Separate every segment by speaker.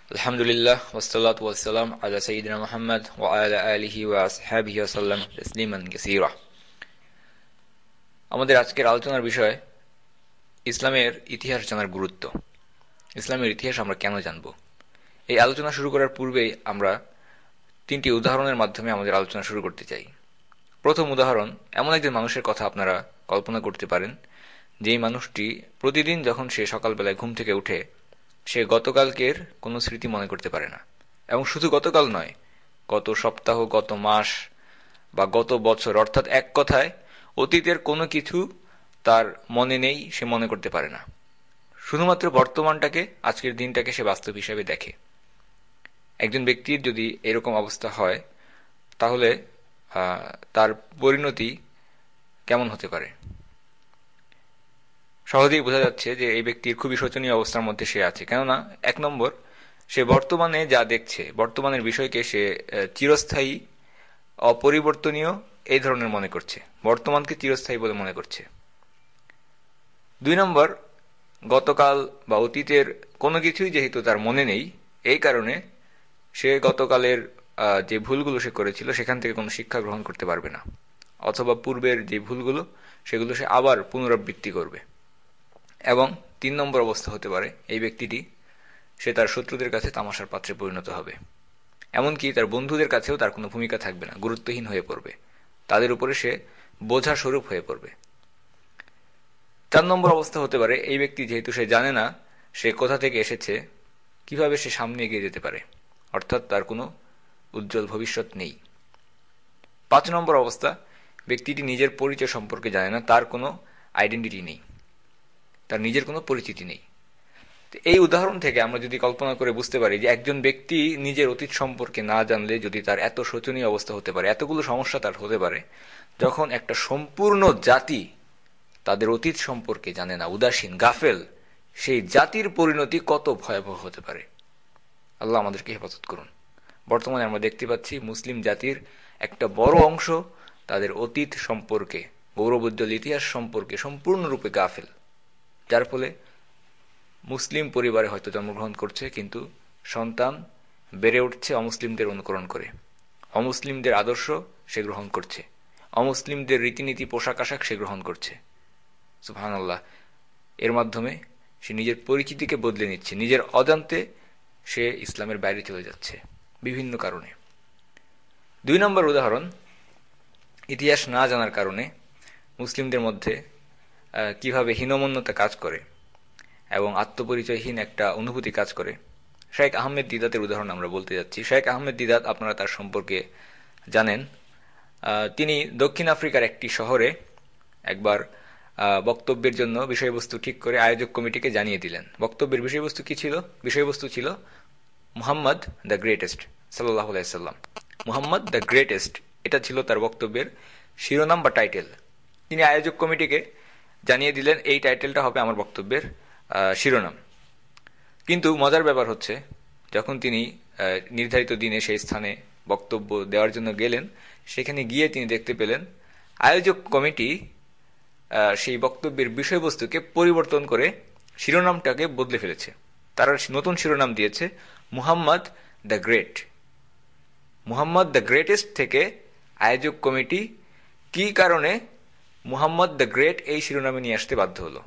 Speaker 1: আলহামদুলিল্লাহ ওয়াসসালাতু ওয়াসসালাম আলা সাইয়্যিদিনা মুহাম্মদ ওয়া আলা আলিহি ওয়া আসহাবিহি ওয়া সাল্লাম তাসলিমান কাসীরা। আমাদের আজকের আলোচনার বিষয় ইসলামের ইতিহাস জানার গুরুত্ব। ইসলামের ইতিহাস আমরা কেন জানব? এই আলোচনা শুরু করার পূর্বেই আমরা তিনটি উদাহরণের মাধ্যমে আমাদের আলোচনা শুরু করতে চাই। প্রথম উদাহরণ, এমন একজন মানুষের কথা আপনারা কল্পনা করতে পারেন যেই মানুষটি প্রতিদিন যখন সে সকালবেলায় ঘুম থেকে উঠে সে গতকালকের কোনো স্মৃতি মনে করতে পারে না, এবং শুধু গতকাল নয়, গত সপ্তাহ, গত মাস বা গত বছর, অর্থাৎ এক কথায় অতীতের কোনো কিছু তার মনে নেই, সে মনে করতে পারে না। শুধুমাত্র বর্তমানটাকে, আজকের দিনটাকে সে বাস্তব হিসাবে দেখে। একজন ব্যক্তির যদি এরকম অবস্থা হয় তাহলে তার পরিণতি কেমন হতে পারে? সহজেই বোঝা যাচ্ছে যে এই ব্যক্তির খুবই শোচনীয় অবস্থার মধ্যে সে আছে। কেননা এক নম্বর, সে বর্তমানে যা দেখছে, বর্তমানের বিষয়কে সে চিরস্থায়ী, অপরিবর্তনীয় এই ধরনের মনে করছে, বর্তমানকে চিরস্থায়ী বলে মনে করছে। দুই নম্বর, গতকাল বা অতীতের কোনো কিছুই যেহেতু তার মনে নেই, এই কারণে সে গতকালের যে ভুলগুলো সে করেছিল সেখান থেকে কোনো শিক্ষা গ্রহণ করতে পারবে না, অথবা পূর্বের যে ভুলগুলো সেগুলো সে আবার পুনরাবৃত্তি করবে। এবং তিন নম্বর অবস্থা হতে পারে, এই ব্যক্তিটি সে তার শত্রুদের কাছে তামাশার পাত্রে পরিণত হবে। এমনকি তার বন্ধুদের কাছেও তার কোনো ভূমিকা থাকবে না, গুরুত্বহীন হয়ে পড়বে, তাদের উপরে সে বোঝা স্বরূপ হয়ে পড়বে। চার নম্বর অবস্থা হতে পারে, এই ব্যক্তি যেহেতু সে জানে না সে কোথা থেকে এসেছে, কিভাবে সে সামনে এগিয়ে যেতে পারে, অর্থাৎ তার কোনো উজ্জ্বল ভবিষ্যৎ নেই। পাঁচ নম্বর অবস্থা, ব্যক্তিটি নিজের পরিচয় সম্পর্কে জানে না, তার কোনো আইডেন্টিটি নেই, তার নিজের কোনো পরিচিতি নেই। এই উদাহরণ থেকে আমরা যদি কল্পনা করে বুঝতে পারি যে একজন ব্যক্তি নিজের অতীত সম্পর্কে না জানলে যদি তার এত শোচনীয় অবস্থা হতে পারে, এতগুলো সমস্যা তার হতে পারে, যখন একটা সম্পূর্ণ জাতি তাদের অতীত সম্পর্কে জানে না, উদাসীন, গাফেল, সেই জাতির পরিণতি কত ভয়াবহ হতে পারে। আল্লাহ আমাদেরকে হেফাজত করুন। বর্তমানে আমরা দেখতে পাচ্ছি মুসলিম জাতির একটা বড় অংশ তাদের অতীত সম্পর্কে, গৌরবোজ্জ্বল ইতিহাস সম্পর্কে সম্পূর্ণরূপে গাফেল, যার ফলে মুসলিম পরিবারে হয়তো জন্মগ্রহণ করছে, কিন্তু সন্তান বেড়ে উঠছে অমুসলিমদের অনুকরণ করে, অমুসলিমদের আদর্শ সে গ্রহণ করছে, অমুসলিমদের রীতিনীতি, পোশাক আশাক সে গ্রহণ করছে। সুবহানাল্লাহ। এর মাধ্যমে সে নিজের পরিচিতিকে বদলে নিচ্ছে, নিজের অজান্তে সে ইসলামের বাইরে চলে যাচ্ছে বিভিন্ন কারণে। দুই নম্বর উদাহরণ, ইতিহাস না জানার কারণে মুসলিমদের মধ্যে কিভাবে হীনমন্যতা কাজ করে এবং আত্মপরিচয়হীন একটা অনুভূতি কাজ করে। শেখ আহমেদ দিদাতের উদাহরণ আমরা বলতে যাচ্ছি। শেখ আহমেদ দিদাত, আপনারা তার সম্পর্কে জানেন। তিনি দক্ষিণ আফ্রিকার একটি শহরে একবার বক্তব্যের জন্য বিষয়বস্তু ঠিক করে আয়োজক কমিটিকে জানিয়ে দিলেন। বক্তব্যের বিষয়বস্তু কি ছিল? বিষয়বস্তু ছিল মুহাম্মদ দ্য গ্রেটেস্ট, সাল্লাল্লাহু আলাইহি সাল্লাম। মুহাম্মদ দ্য গ্রেটেস্ট, এটা ছিল তার বক্তব্যের শিরোনাম বা টাইটেল। তিনি আয়োজক কমিটিকে জানিয়ে দিলেন এই টাইটেলটা হবে আমার বক্তব্যের শিরোনাম। কিন্তু মজার ব্যাপার হচ্ছে, যখন তিনি নির্ধারিত দিনে সেই স্থানে বক্তব্য দেওয়ার জন্য গেলেন, সেখানে গিয়ে তিনি দেখতে পেলেন আয়োজক কমিটি সেই বক্তব্যের বিষয়বস্তুকে পরিবর্তন করে শিরোনামটাকে বদলে ফেলেছে। তারা নতুন শিরোনাম দিয়েছে Muhammad the great. Muhammad the greatest থেকে আয়োজক কমিটি কি কারণে মুহাম্মদ দ্য গ্রেট এই শিরোনামে নিয়ে আসতে বাধ্য হলো?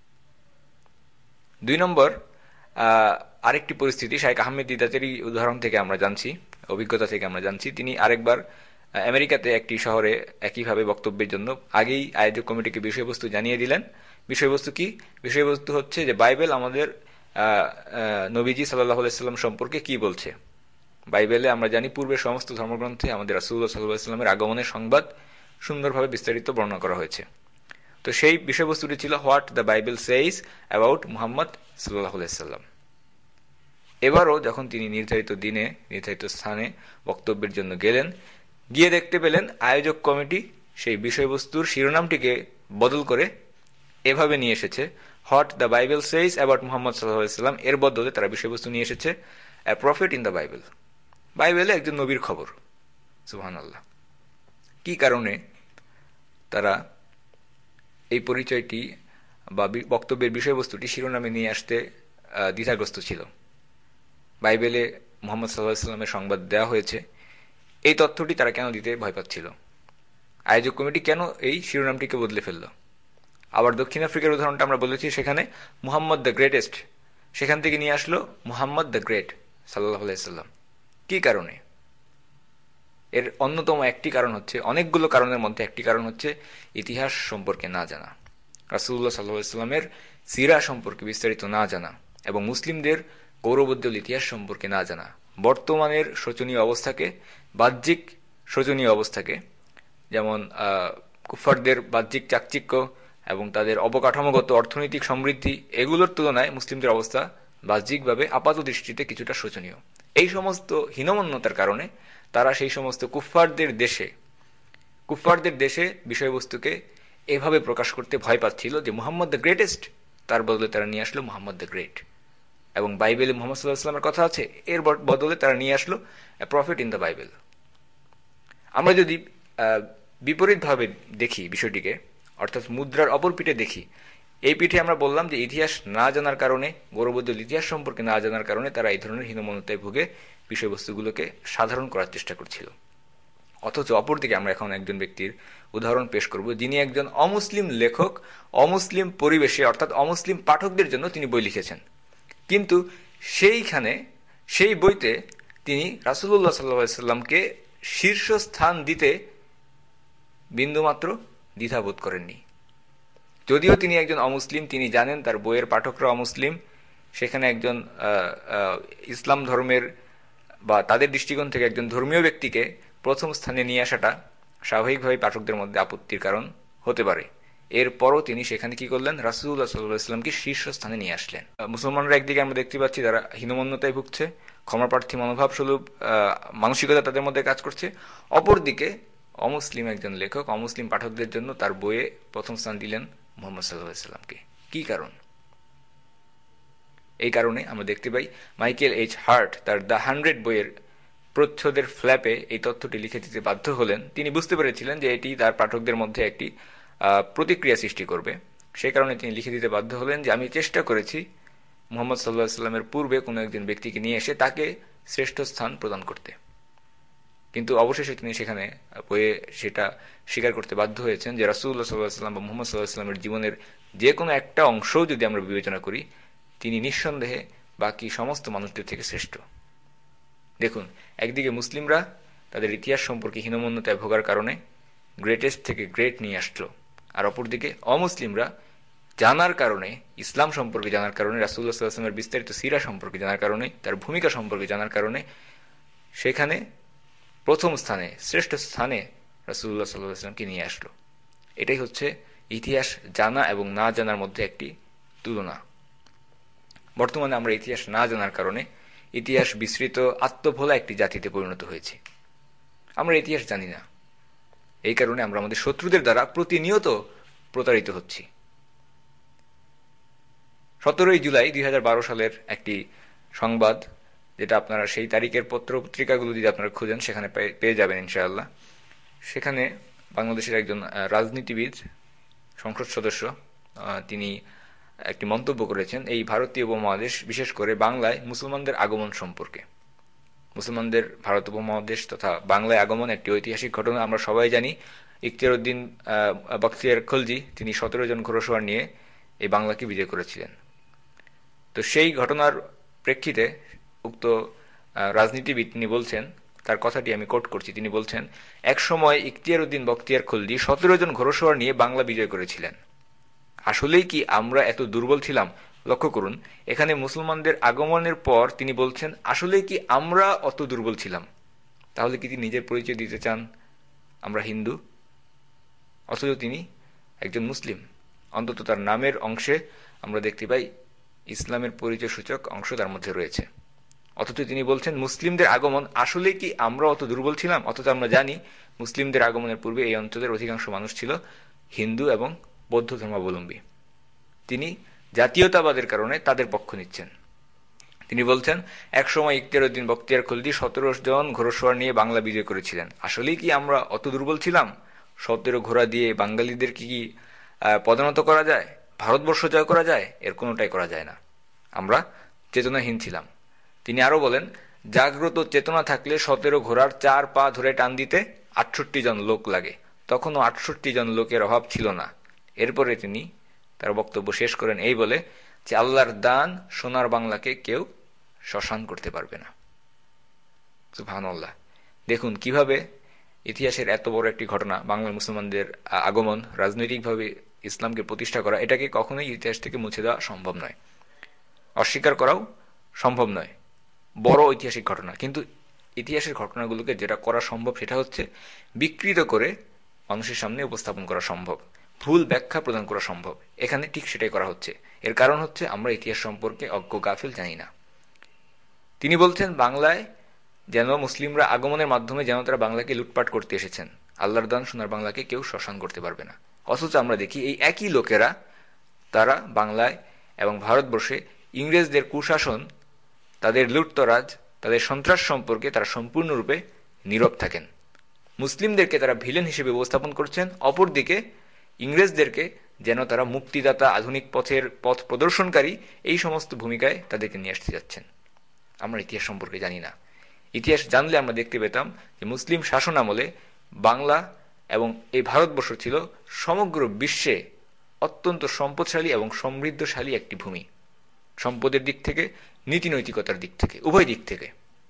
Speaker 1: দুই নম্বর আরেকটি পরিস্থিতি শেখ আহমেদ দিদাতেরই উদাহরণ থেকে আমরা জানছি, অভিজ্ঞতা থেকে আমরা জানছি। তিনি আরেকবার আমেরিকাতে একটি শহরে একইভাবে বক্তব্যের জন্য আগেই আয়োজক কমিটিকে বিষয়বস্তু জানিয়ে দিলেন। বিষয়বস্তু কি? বিষয়বস্তু হচ্ছে যে বাইবেল আমাদের নবীজি সাল্লাল্লাহু আলাইহি সাল্লাম সম্পর্কে কি বলছে। বাইবেলে আমরা জানি পূর্বের সমস্ত ধর্মগ্রন্থে আমাদের রাসূলুল্লাহ সাল্লাল্লাহু আলাইহি সাল্লামের আগমনের সংবাদ সুন্দরভাবে বিস্তারিত বর্ণনা করা হয়েছে। তো সেই বিষয়বস্তুটি ছিল what the Bible says about Muhammad সাল্লাল্লাহু আলাইহি সাল্লাম। এবারও যখন তিনি নির্ধারিত দিনে নির্ধারিত স্থানে বক্তব্যের জন্য গেলেন, গিয়ে দেখতে পেলেন আয়োজক কমিটি সেই বিষয়বস্তুর শিরোনামটিকে বদল করে এভাবে নিয়ে এসেছে what the Bible says about Muhammad সাল্লাল্লাহু আলাইহি সাল্লাম। এর বদলে তারা বিষয়বস্তু নিয়ে এসেছে a prophet in the Bible. বাইবেলে একজন নবীর খবর। সুবহানাল্লাহ। কি কারণে তারা এই পরিচয়টি বা বক্তব্যের বিষয়বস্তুটি শিরোনামে নিয়ে আসতে দ্বিধাগ্রস্ত ছিল? বাইবেলে মুহাম্মদ সাল্লাল্লাহু আলাইহি ওয়াসাল্লামের সংবাদ দেওয়া হয়েছে, এই তথ্যটি তারা কেন দিতে ভয় পাচ্ছিল? আয়োজক কমিটি কেন এই শিরোনামটিকে বদলে ফেলল? আবার দক্ষিণ আফ্রিকার উদাহরণটা আমরা বলেছি, সেখানে মুহাম্মদ দ্য গ্রেটেস্ট, সেখান থেকে নিয়ে আসলো মুহাম্মদ দ্য গ্রেট সাল্লাল্লাহু আলাইহি ওয়াসাল্লাম। কি কারণে? এর অন্যতম একটি কারণ হচ্ছে, অনেকগুলো কারণের মধ্যে একটি কারণ হচ্ছে ইতিহাস সম্পর্কে না জানা, রাসূলুল্লাহ সাল্লাল্লাহু আলাইহি ওয়াসাল্লামের সিরা সম্পর্কে বিস্তারিত না জানা এবং মুসলিমদের গৌরবোজ্জ্বল ইতিহাস সম্পর্কে না জানা। বর্তমানের শোচনীয় অবস্থাকে, বাহ্যিক শোচনীয় অবস্থাকে, যেমন কুফফারদের বাহ্যিক চাকচিক্য এবং তাদের অবকাঠামোগত অর্থনৈতিক সমৃদ্ধি, এগুলোর তুলনায় মুসলিমদের অবস্থা বাহ্যিকভাবে আপাত দৃষ্টিতে কিছুটা শোচনীয়। এই সমস্ত হীনমন্যতার কারণে তারা সেই সমস্ত কুফফারদের দেশে বিষয়বস্তুকে এভাবে প্রকাশ করতে ভয় পাচ্ছিল যে মুহাম্মদ দ্য গ্রেটেস্ট, তার বদলে তারা নিয়ে আসলো মুহাম্মদ দ্য গ্রেট। এবং বাইবেলে মুহাম্মদ সাল্লাল্লাহু আলাইহি ওয়াসাল্লামের কথা আছে, এর বদলে তারা নিয়ে আসলো a prophet in the Bible. আমরা যদি বিপরীতভাবে দেখি বিষয়টিকে, অর্থাৎ মুদ্রার অপর পিঠে দেখি, এই পিঠে আমরা বললাম যে ইতিহাস না জানার কারণে, গৌরবোজ্জ্বল ইতিহাস সম্পর্কে না জানার কারণে তারা এই ধরনের হীনমন্যতায় ভুগে বিষয়বস্তুগুলোকে সাধারণ করার চেষ্টা করছিল। অথচ অপরদিকে আমরা এখন একজন ব্যক্তির উদাহরণ পেশ করব, যিনি একজন অমুসলিম লেখক, অমুসলিম পরিবেশে অর্থাৎ অমুসলিম পাঠকদের জন্য তিনি বই লিখেছেন, কিন্তু সেই বইতে তিনি রাসূলুল্লাহ সাল্লাল্লাহু আলাইহি ওয়াসাল্লামকে শীর্ষস্থান দিতে বিন্দুমাত্র দ্বিধাবোধ করেননি। যদিও তিনি একজন অমুসলিম, তিনি জানেন তার বইয়ের পাঠকরা অমুসলিম, সেখানে একজন ইসলাম ধর্মের বা তাদের দৃষ্টিকোণ থেকে একজন ধর্মীয় ব্যক্তিকে প্রথম স্থানে নিয়ে আসাটা স্বাভাবিকভাবে পাঠকদের মধ্যে আপত্তির কারণ হতে পারে। এরপরও তিনি সেখানে কি করলেন? রাসূলুল্লাহ সাল্লাল্লাহু আলাইহি ওয়াসাল্লামকে শীর্ষস্থানে নিয়ে আসলেন। মুসলমানরা একদিকে আমরা দেখতে পাচ্ছি তারা হীনমন্যতায় ভুগছে, ক্ষমাপ্রার্থী মনোভাব সুলভ মানসিকতা তাদের মধ্যে কাজ করছে। অপরদিকে অমুসলিম একজন লেখক অমুসলিম পাঠকদের জন্য তার বইয়ে প্রথম স্থান দিলেন মুহাম্মদ সাল্লাল্লাহু আলাইহি ওয়াসাল্লামকে। কি কারণ? এই কারণে আমরা দেখতে পাই মাইকেল এইচ হার্ট তার দ্য 100 বইয়ের প্রচ্ছদের ফ্ল্যাপে এই তথ্যটি লিখে দিতে বাধ্য হলেন। তিনি বুঝতে পেরেছিলেন যে এটি তার পাঠকদের মধ্যে একটি প্রতিক্রিয়া সৃষ্টি করবে। সেই কারণে তিনি লিখে দিতে বাধ্য হলেন যে আমি চেষ্টা করেছি মুহাম্মদ সাল্লাল্লাহু আলাইহি ওয়াসাল্লামের পূর্বে কোনো একজন ব্যক্তিকে নিয়ে এসে তাকে শ্রেষ্ঠ স্থান প্রদান করতে। কিন্তু অবশেষে তিনি সেখানে বইয়ে সেটা স্বীকার করতে বাধ্য হয়েছেন যে রাসূলুল্লাহ সাল্লাল্লাহু আলাইহি ওয়াসাল্লাম বা মুহাম্মদ সাল্লাল্লাহু আলাইহি ওয়াসাল্লামের জীবনের যে কোনো একটা অংশও যদি আমরা বিবেচনা করি, তিনি নিঃসন্দেহে বাকি সমস্ত মানুষদের থেকে শ্রেষ্ঠ। দেখুন, একদিকে মুসলিমরা তাদের ইতিহাস সম্পর্কে হীনমন্যতায় ভোগার কারণে গ্রেটেস্ট থেকে গ্রেট নিয়ে আসলো, আর অপরদিকে অমুসলিমরা জানার কারণে, ইসলাম সম্পর্কে জানার কারণে, রাসূলুল্লাহ সাল্লাল্লাহু আলাইহি ওয়াসাল্লামের বিস্তারিত সিরা সম্পর্কে জানার কারণে, তার ভূমিকা সম্পর্কে জানার কারণে সেখানে প্রথম স্থানে, শ্রেষ্ঠ স্থানে রাসূলুল্লাহ সাল্লাল্লাহু আলাইহি ওয়াসাল্লামকে নিয়ে আসলো। এটাই হচ্ছে ইতিহাস জানা এবং না জানার মধ্যে একটি তুলনা। বর্তমানে আমরা ইতিহাস না জানার কারণে ইতিহাস বিস্মৃত, আত্মভোলা একটি জাতিতে পরিণত হয়েছে। আমরা ইতিহাস জানি না, এই কারণে আমরা আমাদের শত্রুদের দ্বারা প্রতিনিয়ত প্রতারিত হচ্ছি। 17 জুলাই 2012 সালের একটি সংবাদ, যেটা আপনারা সেই তারিখের পত্রিকাগুলো যদি আপনারা খুঁজেন সেখানে পেয়ে যাবেন ইনশাআল্লাহ। সেখানে বাংলাদেশের একজন রাজনীতিবিদ, সংসদ সদস্য, তিনি একটি মন্তব্য করেছেন এই ভারতীয় উপমহাদেশ, বিশেষ করে বাংলায় মুসলমানদের আগমন সম্পর্কে। মুসলমানদের ভারত উপমহাদেশ তথা বাংলায় আগমন একটি ঐতিহাসিক ঘটনা। আমরা সবাই জানি ইখতিয়ারউদ্দিন বখতিয়ার খলজি তিনি 17 জন ঘোড়সওয়ার নিয়ে এই বাংলাকে বিজয় করেছিলেন। তো সেই ঘটনার প্রেক্ষিতে উক্ত রাজনীতিবিদ তিনি বলছেন, তার কথাটি আমি কোট করছি, তিনি বলছেন, এক সময় ইখতিয়ারউদ্দিন বখতিয়ার খলজি 17 জন ঘোড়সওয়ার নিয়ে বাংলা বিজয় করেছিলেন। আসলেই কি আমরা এত দুর্বল ছিলাম? লক্ষ্য করুন, এখানে মুসলমানদের আগমনের পর তিনি বলছেন আসলেই কি আমরা অত দুর্বল ছিলাম? তাহলে কি তিনি নিজের পরিচয় দিতে চান আমরা হিন্দু? অথচ তিনি একজন মুসলিম। অন্তত তার নামের অংশে আমরা দেখতে পাই ইসলামের পরিচয় সূচক অংশ তার মধ্যে রয়েছে। অথচ তিনি বলছেন মুসলিমদের আগমন, আসলে কি আমরা অত দুর্বল ছিলাম? অথচ আমরা জানি মুসলিমদের আগমনের পূর্বে এই অঞ্চলের অধিকাংশ মানুষ ছিল হিন্দু এবং বৌদ্ধ ধর্মাবলম্বী। তিনি জাতীয়তাবাদের কারণে তাদের পক্ষ নিচ্ছেন। তিনি বলছেন এক সময় ইখতিয়ারউদ্দিন বখতিয়ার খলজি 17 জন ঘোড়সওয়ার নিয়ে বাংলা বিজয় করেছিলেন। আসলেই কি আমরা অত দুর্বল ছিলাম? 17 ঘোড়া দিয়ে বাঙালিদের কি পদানত করা যায়? ভারতবর্ষ জয় করা যায়? এর কোনোটাই করা যায় না। আমরা চেতনাহীন ছিলাম। তিনি আরো বলেন, জাগ্রত চেতনা থাকলে 17 ঘোড়ার 4 পা ধরে টান দিতে 68 জন লোক লাগে। তখনও 68 জন লোকের অভাব ছিল না। এরপরে তিনি তার বক্তব্য শেষ করেন এই বলে যে, আল্লাহর দান সোনার বাংলাকে কেউ শ্মশান করতে পারবে না। সুবহানাল্লাহ। দেখুন কিভাবে ইতিহাসের এত বড় একটি ঘটনা, বাংলার মুসলমানদের আগমন, রাজনৈতিকভাবে ইসলামকে প্রতিষ্ঠা করা, এটাকে কখনোই ইতিহাস থেকে মুছে দেওয়া সম্ভব নয়, অস্বীকার করাও সম্ভব নয়। বড় ঐতিহাসিক ঘটনা, কিন্তু ইতিহাসের ঘটনাগুলোকে যেটা করা সম্ভব সেটা হচ্ছে বিকৃত করে মানুষের সামনে উপস্থাপন করা সম্ভব, ভুল ব্যাখ্যা প্রদান করা সম্ভব। এখানে ঠিক সেটাই করা হচ্ছে। এর কারণ হচ্ছে আমরা ইতিহাস সম্পর্কে অজ্ঞ গাফিল, জানি না। তিনি বলছেন, বাংলায় যেন মুসলিমরা আগমনের মাধ্যমে যেন তারা বাংলাকে লুটপাট করতে এসেছেন, আল্লাহর দান সোনার বাংলাকে কেউ শ্মশান করতে পারবে না। অথচ আমরা দেখি এই একই লোকেরা তারা বাংলায় এবং ভারতবর্ষে ইংরেজদের কুশাসন, তাদের লুটতরাজ, তাদের সন্ত্রাস সম্পর্কে তারা সম্পূর্ণরূপে নীরব থাকেন। মুসলিমদেরকে তারা ভিলেন হিসেবে উপস্থাপন করছেন, অপরদিকে ইংরেজদেরকে যেন তারা মুক্তিদাতা, আধুনিক পথের পথ প্রদর্শনকারী, এই সমস্ত ভূমিকায় তাদেরকে নিয়ে আসতে যাচ্ছেন। আমরা ইতিহাস সম্পর্কে জানি না। ইতিহাস জানলে আমরা দেখতে পেতাম যে মুসলিম শাসন আমলে বাংলা এবং এই ভারতবর্ষ ছিল সমগ্র বিশ্বে অত্যন্ত সম্পদশালী এবং সমৃদ্ধশালী একটি ভূমি, সম্পদের দিক থেকে, নীতি নৈতিকতার দিক থেকে, উভয় দিক থেকে।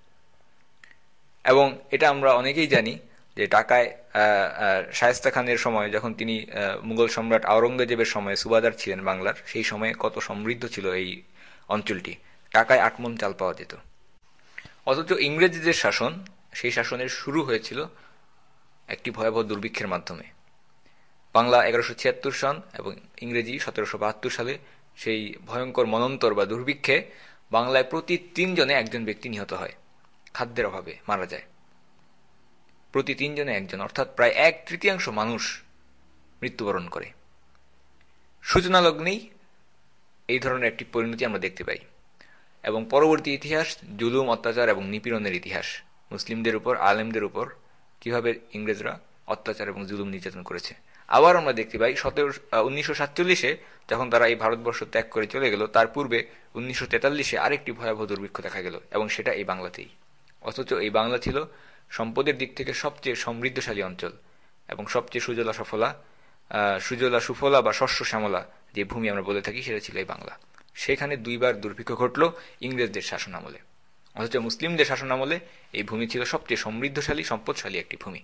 Speaker 1: এবং এটা আমরা অনেকেই জানি যে ঢাকায় শায়েস্তা খানের সময়, যখন তিনি মুঘল সম্রাট আওরঙ্গজেবের সময় সুবাদার ছিলেন বাংলার, সেই সময়ে কত সমৃদ্ধ ছিল এই অঞ্চলটি। টাকায় 8 মণ চাল পাওয়া যেত। অথচ ইংরেজদের শাসন, সেই শাসনের শুরু হয়েছিল একটি ভয়াবহ দুর্ভিক্ষের মাধ্যমে। বাংলা 1176 সন এবং ইংরেজি 1772 সালে সেই ভয়ঙ্কর মনন্তর বা দুর্ভিক্ষে বাংলায় প্রতি 3 জনে একজন ব্যক্তি নিহত হয়, খাদ্যের অভাবে মারা যায়। প্রতি 3 জনে একজন, অর্থাৎ প্রায় 1/3 মানুষ মৃত্যুবরণ করে। সূচনা লগ্নেই এই ধরনের একটি পরিণতি আমরা দেখতে পাই। এবং পরবর্তী ইতিহাস জুলুম, অত্যাচার এবং নিপীড়নের ইতিহাস। মুসলিমদের উপর, আলেমদের উপর কিভাবে ইংরেজরা অত্যাচার এবং জুলুম নির্যাতন করেছে। আবার আমরা দেখতে পাই 1947-এ যখন তারা এই ভারতবর্ষ ত্যাগ করে চলে গেল, তার পূর্বে 1943-এ আরেকটি ভয়াবহ দুর্ভিক্ষ দেখা গেল, এবং সেটা এই বাংলাতেই। অথচ এই বাংলা ছিল সম্পদের দিক থেকে সবচেয়ে সমৃদ্ধশালী অঞ্চল এবং সবচেয়ে সুজলা সুফলা বা শস্য শ্যামলা যে ভূমি আমরা বলে থাকি, সেটা ছিল এই বাংলা। সেখানে 2 বার দুর্ভিক্ষ ঘটল ইংরেজদের শাসন আমলে। অথচ মুসলিমদের শাসন আমলে এই ভূমি ছিল সবচেয়ে সমৃদ্ধশালী, সম্পদশালী একটি ভূমি।